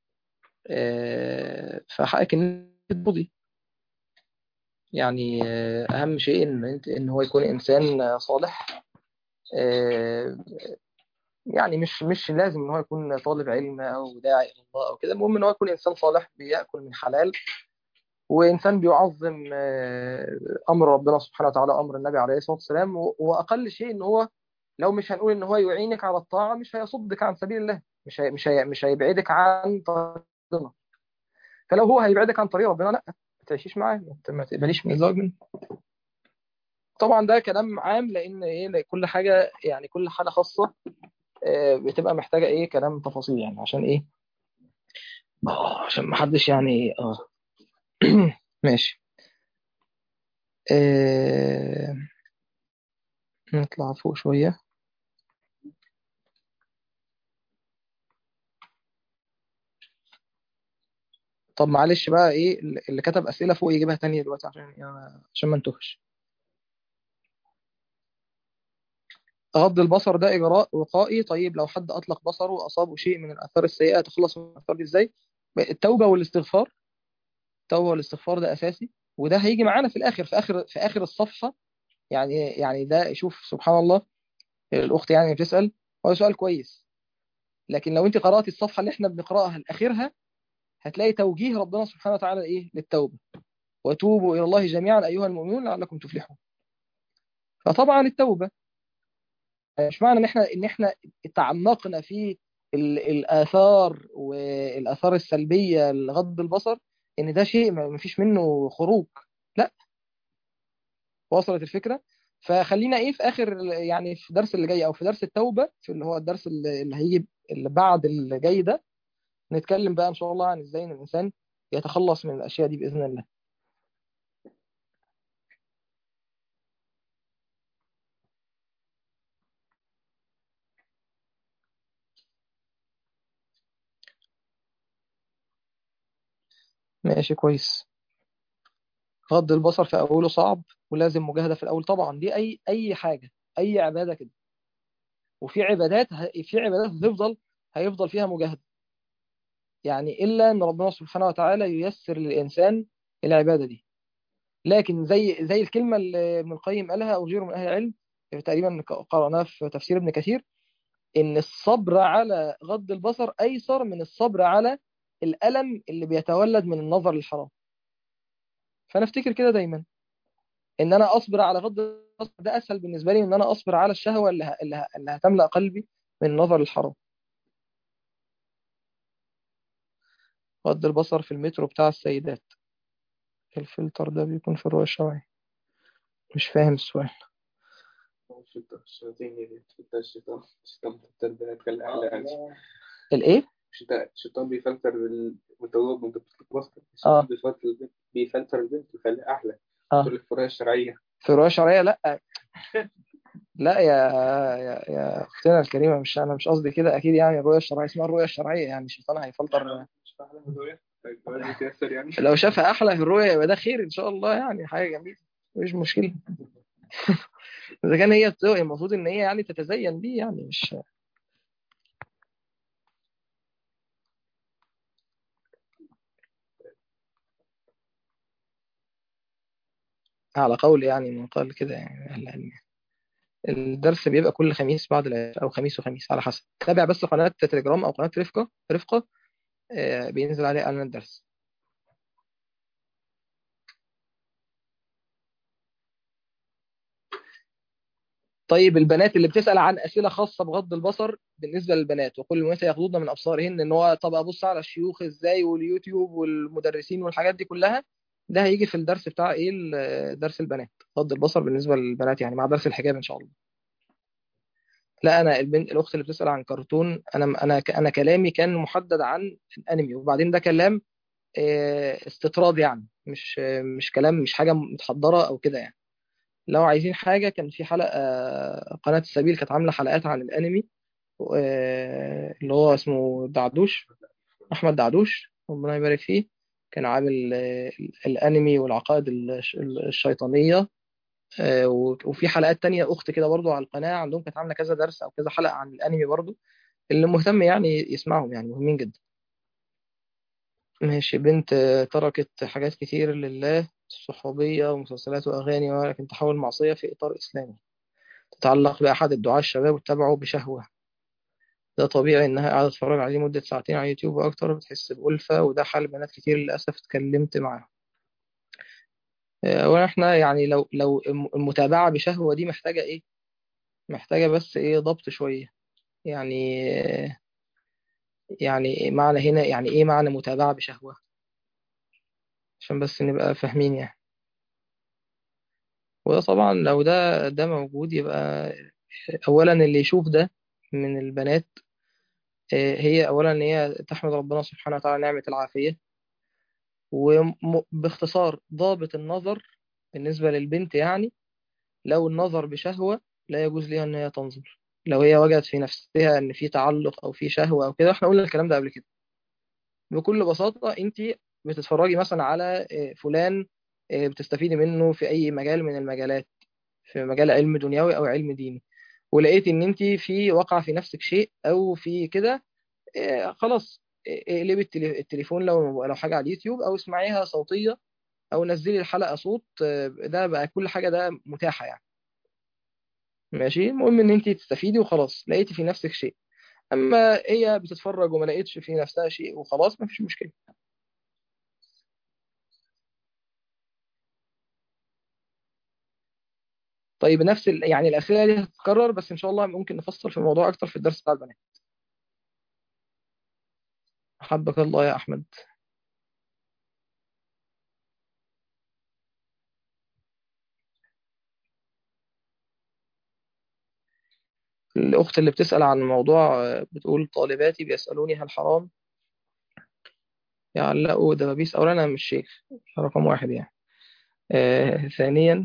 فحقك ان ترفضي. يعني اهم شيء ان هو يكون انسان صالح. آه، يعني مش لازم ان هو يكون طالب علم او داعي الى الله او كده، المهم ان هو يكون انسان صالح بياكل من حلال، وانسان بيعظم امر ربنا سبحانه وتعالى، امر النبي عليه الصلاه والسلام، واقل شيء ان هو لو مش هنقول ان هو يعينك على الطاعه، مش هيصدك عن سبيل الله، مش هيبعدك عن طريق ربنا. فلو هو هيبعدك عن طريق ربنا، لا، ما تعيشيش معاه، ما تقبليش من الزواج منه. طبعا ده كلام عام، لان ايه كل حاجه يعني كل حاله خاصه بتبقى محتاجه ايه كلام تفاصيل، يعني عشان ايه عشان ما حدش يعني ماشي. آه، نطلع فوق شويه. طب معلش بقى ايه اللي كتب اسئله فوق يجيبها تانية دلوقتي، عشان ما انتهش. غض البصر ده اجراء وقائي. طيب لو حد اطلق بصره واصابه شيء من الاثار السيئه، يتخلص من الاثار دي ازاي؟ التوبه والاستغفار. التوبه والاستغفار ده اساسي، وده هيجي معانا في الاخر، في اخر الصفحه. يعني ده شوف سبحان الله، الاخت يعني بتسال، هو سؤال كويس، لكن لو انت قرات الصفحه اللي احنا بنقراها لاخرها، هتلاقي توجيه ربنا سبحانه وتعالى ايه للتوبه. وتوبوا الى الله جميعا ايها المؤمنون لعلكم تفلحون. فطبعا التوبه مش معنى ان احنا تعمقنا في الاثار والاثار السلبيه لغض البصر ان ده شيء ما فيش منه خروج، لا. وصلت الفكره. فخلينا ايه في اخر يعني في الدرس اللي جاي او في درس التوبه، في اللي هو الدرس اللي هيجي اللي بعد اللي جاي ده، نتكلم بقى ان شاء الله عن ازاي ان الانسان يتخلص من الاشياء دي باذن الله. ماشي كويس. غض البصر في اوله صعب، ولازم مجاهده في الاول طبعا، دي اي حاجه، اي عباده كده. وفي عبادات هيفضل فيها مجاهدة، يعني إلا أن ربنا سبحانه وتعالى ييسر للإنسان العبادة دي. لكن زي الكلمة اللي ابن القيم قالها أو غيره من أهل العلم، تقريبا قرأناها في تفسير ابن كثير، إن الصبر على غض البصر أيسر من الصبر على الألم اللي بيتولد من النظر للحرام. فأنا أفتكر كده دايما، إن أنا أصبر على غض البصر ده أسهل بالنسبة لي من إن أنا أصبر على الشهوة اللي هتملأ قلبي من النظر للحرام. غض البصر في المترو بتاع السيدات، الفلتر ده بيكون في الرؤية الشرعية. مش فاهم السؤال. الشيطان بتتبع تخلي أحلى يعني. الايه؟ الشيطان بيفلتر والتواب وانت بتتبسط. اه الشيطان بيفلتر البنت ويخليها أحلى. اه تقول لك الفروع الشرعية. في الرؤية الشرعية، لا. لا يا اختنا الكريمة، انا مش قصدي كده اكيد، يعني الرؤية الشرعية اسمها الرؤية الشرعية، يعني الشيطان هيفلتر. مش أحلى من الرؤية؟ طيب الرؤية بيتيسر يعني. لو شافها احلى في الرؤية يبقى ده خير ان شاء الله، يعني حاجة جميلة، مش مشكلة. اذا كان هي المفروض ان هي يعني تتزين بيه، يعني مش على قول يعني من قال كده يعني أهل العلم. الدرس بيبقى كل خميس بعد العشاء او خميس وخميس على حسب. تابع بس قناه تليجرام او قناه رفقه بينزل عليها اعلان الدرس. طيب البنات اللي بتسأل عن أسئلة خاصة بغض البصر بالنسبة للبنات، وكل المؤمنات يغضضن من أبصارهن، إن هو طب أبص على الشيوخ إزاي واليوتيوب والمدرسين والحاجات دي كلها، ده هيجي في الدرس بتاع إيه درس البنات غض البصر بالنسبة للبنات، يعني مع درس الحجاب إن شاء الله. لا أنا الأخت اللي بتسأل عن كرتون، أنا كلامي كان محدد عن الأنمي، وبعدين ده كلام استطراد يعني، مش كلام، مش حاجة متحضرة أو كده يعني. لو عايزين حاجة، كان في حلقة قناة السبيل كانت عاملة حلقات عن الأنمي، اللي هو اسمه دعدوش، أحمد دعدوش ربنا يبارك فيه. كان عامل الأنمي والعقائد الشيطانية. وفي حلقات تانية أخت كده برضو على القناة عندهم كانت عاملة كذا درس أو كذا حلقة عن الأنمي برضو، اللي مهتم يعني يسمعهم، يعني مهمين جدا. ماشي. بنت تركت حاجات كتير لله، صحوبية ومسلسلات وأغاني، ولكن تحول معصية في إطار إسلامي تتعلق بأحد الدعاة الشباب واتبعه بشهوة. ده طبيعي إنها قاعدة تتفرج عليه مدة ساعتين على يوتيوب وأكتر، بتحس بألفة، وده حال بنات كتير للأسف اتكلمت معاهم. وإحنا يعني لو المتابعة بشهوة دي محتاجة إيه؟ محتاجة بس إيه، ضبط شوية يعني. يعني معنى هنا يعني إيه معنى متابعة بشهوة؟ عشان بس نبقى فاهمين يعني. وده طبعا لو ده موجود، يبقى أولا اللي يشوف ده من البنات، هي أولا إن هي تحمد ربنا سبحانه وتعالى نعمة العافية. وباختصار ضابط النظر بالنسبة للبنت يعني، لو النظر بشهوة لا يجوز ليها إن هي تنظر. لو هي وجدت في نفسها إن في تعلق أو في شهوة أو كده، إحنا قلنا الكلام ده قبل كده. بكل بساطة أنت بتتفرجي مثلا على فلان، بتستفيدي منه في أي مجال من المجالات، في مجال علم دنيوي أو علم ديني، ولقيت إن أنت في وقع في نفسك شيء أو في كده، خلاص اقلبي التليفون لو حاجة على اليوتيوب، أو اسمعيها صوتية، او نزلي الحلقه صوت. ده بقى كل حاجه ده متاحه يعني. ماشي. المهم ان انت تستفيدي وخلاص، لقيتي في نفسك شيء. اما هي بتتفرج وما لقيتش في نفسها شيء وخلاص، ما فيش مشكله. طيب نفس يعني الاسئله دي هتتكرر، بس ان شاء الله ممكن نفصل في الموضوع اكتر في الدرس بتاع البنات. حبك الله يا احمد. الاخت اللي بتسال عن الموضوع بتقول طالباتي بيسالوني هل حرام يعلقوا دبابيس. اولا انا مش شيخ، رقم واحد يعني. ثانيا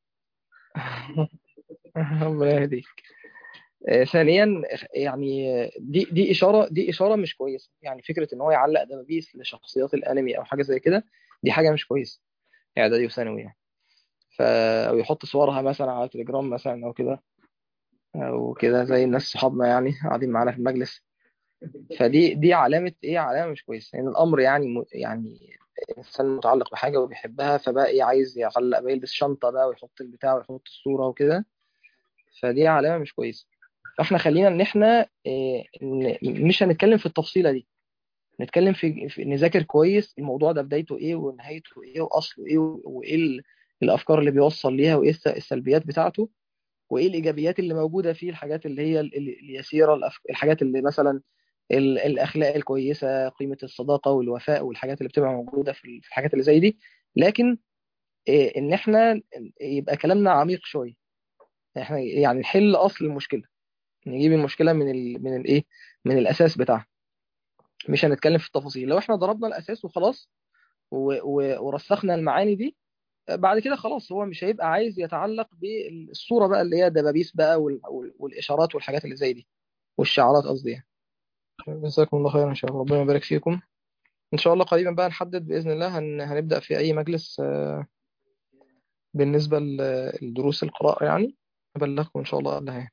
ربنا يهديك. ثانيا يعني دي اشاره مش كويسه، يعني فكره ان هو يعلق دبابيس لشخصيات الانمي او حاجه زي كده، دي حاجه مش كويسه، اعدادي وثانوي يعني. ف او يحط صورها مثلا على تليجرام مثلا او كده، او كده زي الناس صحابنا يعني قاعدين معانا في المجلس. فدي علامه ايه، علامه مش كويسه، يعني الامر يعني يعني انسان متعلق بحاجه وبيحبها، فبقى ايه عايز يعلق بقى، يلبس شنطه بقى ويحط البتاع ويحط الصوره وكده، فدي علامه مش كويسه. فاحنا خلينا ان احنا مش هنتكلم في التفصيله دي، نتكلم في نذاكر كويس الموضوع ده بدايته ايه ونهايته ايه واصله ايه، وايه الافكار اللي بيوصل ليها، وايه السلبيات بتاعته، وايه الايجابيات اللي موجوده فيه، الحاجات اللي هي اليسيره، الحاجات اللي مثلا الاخلاق الكويسه، قيمه الصداقه والوفاء، والحاجات اللي بتبقى موجوده في الحاجات اللي زي دي. لكن ان احنا يبقى كلامنا عميق شويه، احنا يعني نحل اصل المشكله، نجيب المشكله من الايه، من الاساس بتاعها. مش هنتكلم في التفاصيل. لو احنا ضربنا الاساس وخلاص ورسخنا المعاني دي، بعد كده خلاص هو مش هيبقى عايز يتعلق بالصوره بقى اللي هي دبابيس بقى والاشارات والحاجات اللي زي دي، والشعارات قصدي يعني. جزاكم الله خيرا ان شاء الله، ربنا يبارك فيكم. ان شاء الله قريبا بقى نحدد باذن الله هنبدا في اي مجلس بالنسبه لدروس القراءه يعني. أبلغكم إن شاء الله قبلها.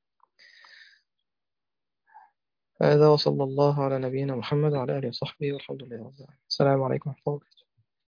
هذا وصلى الله على نبينا محمد وعلى آله وصحبه والحمد لله رب العالمين. السلام عليكم ورحمة الله وبركاته.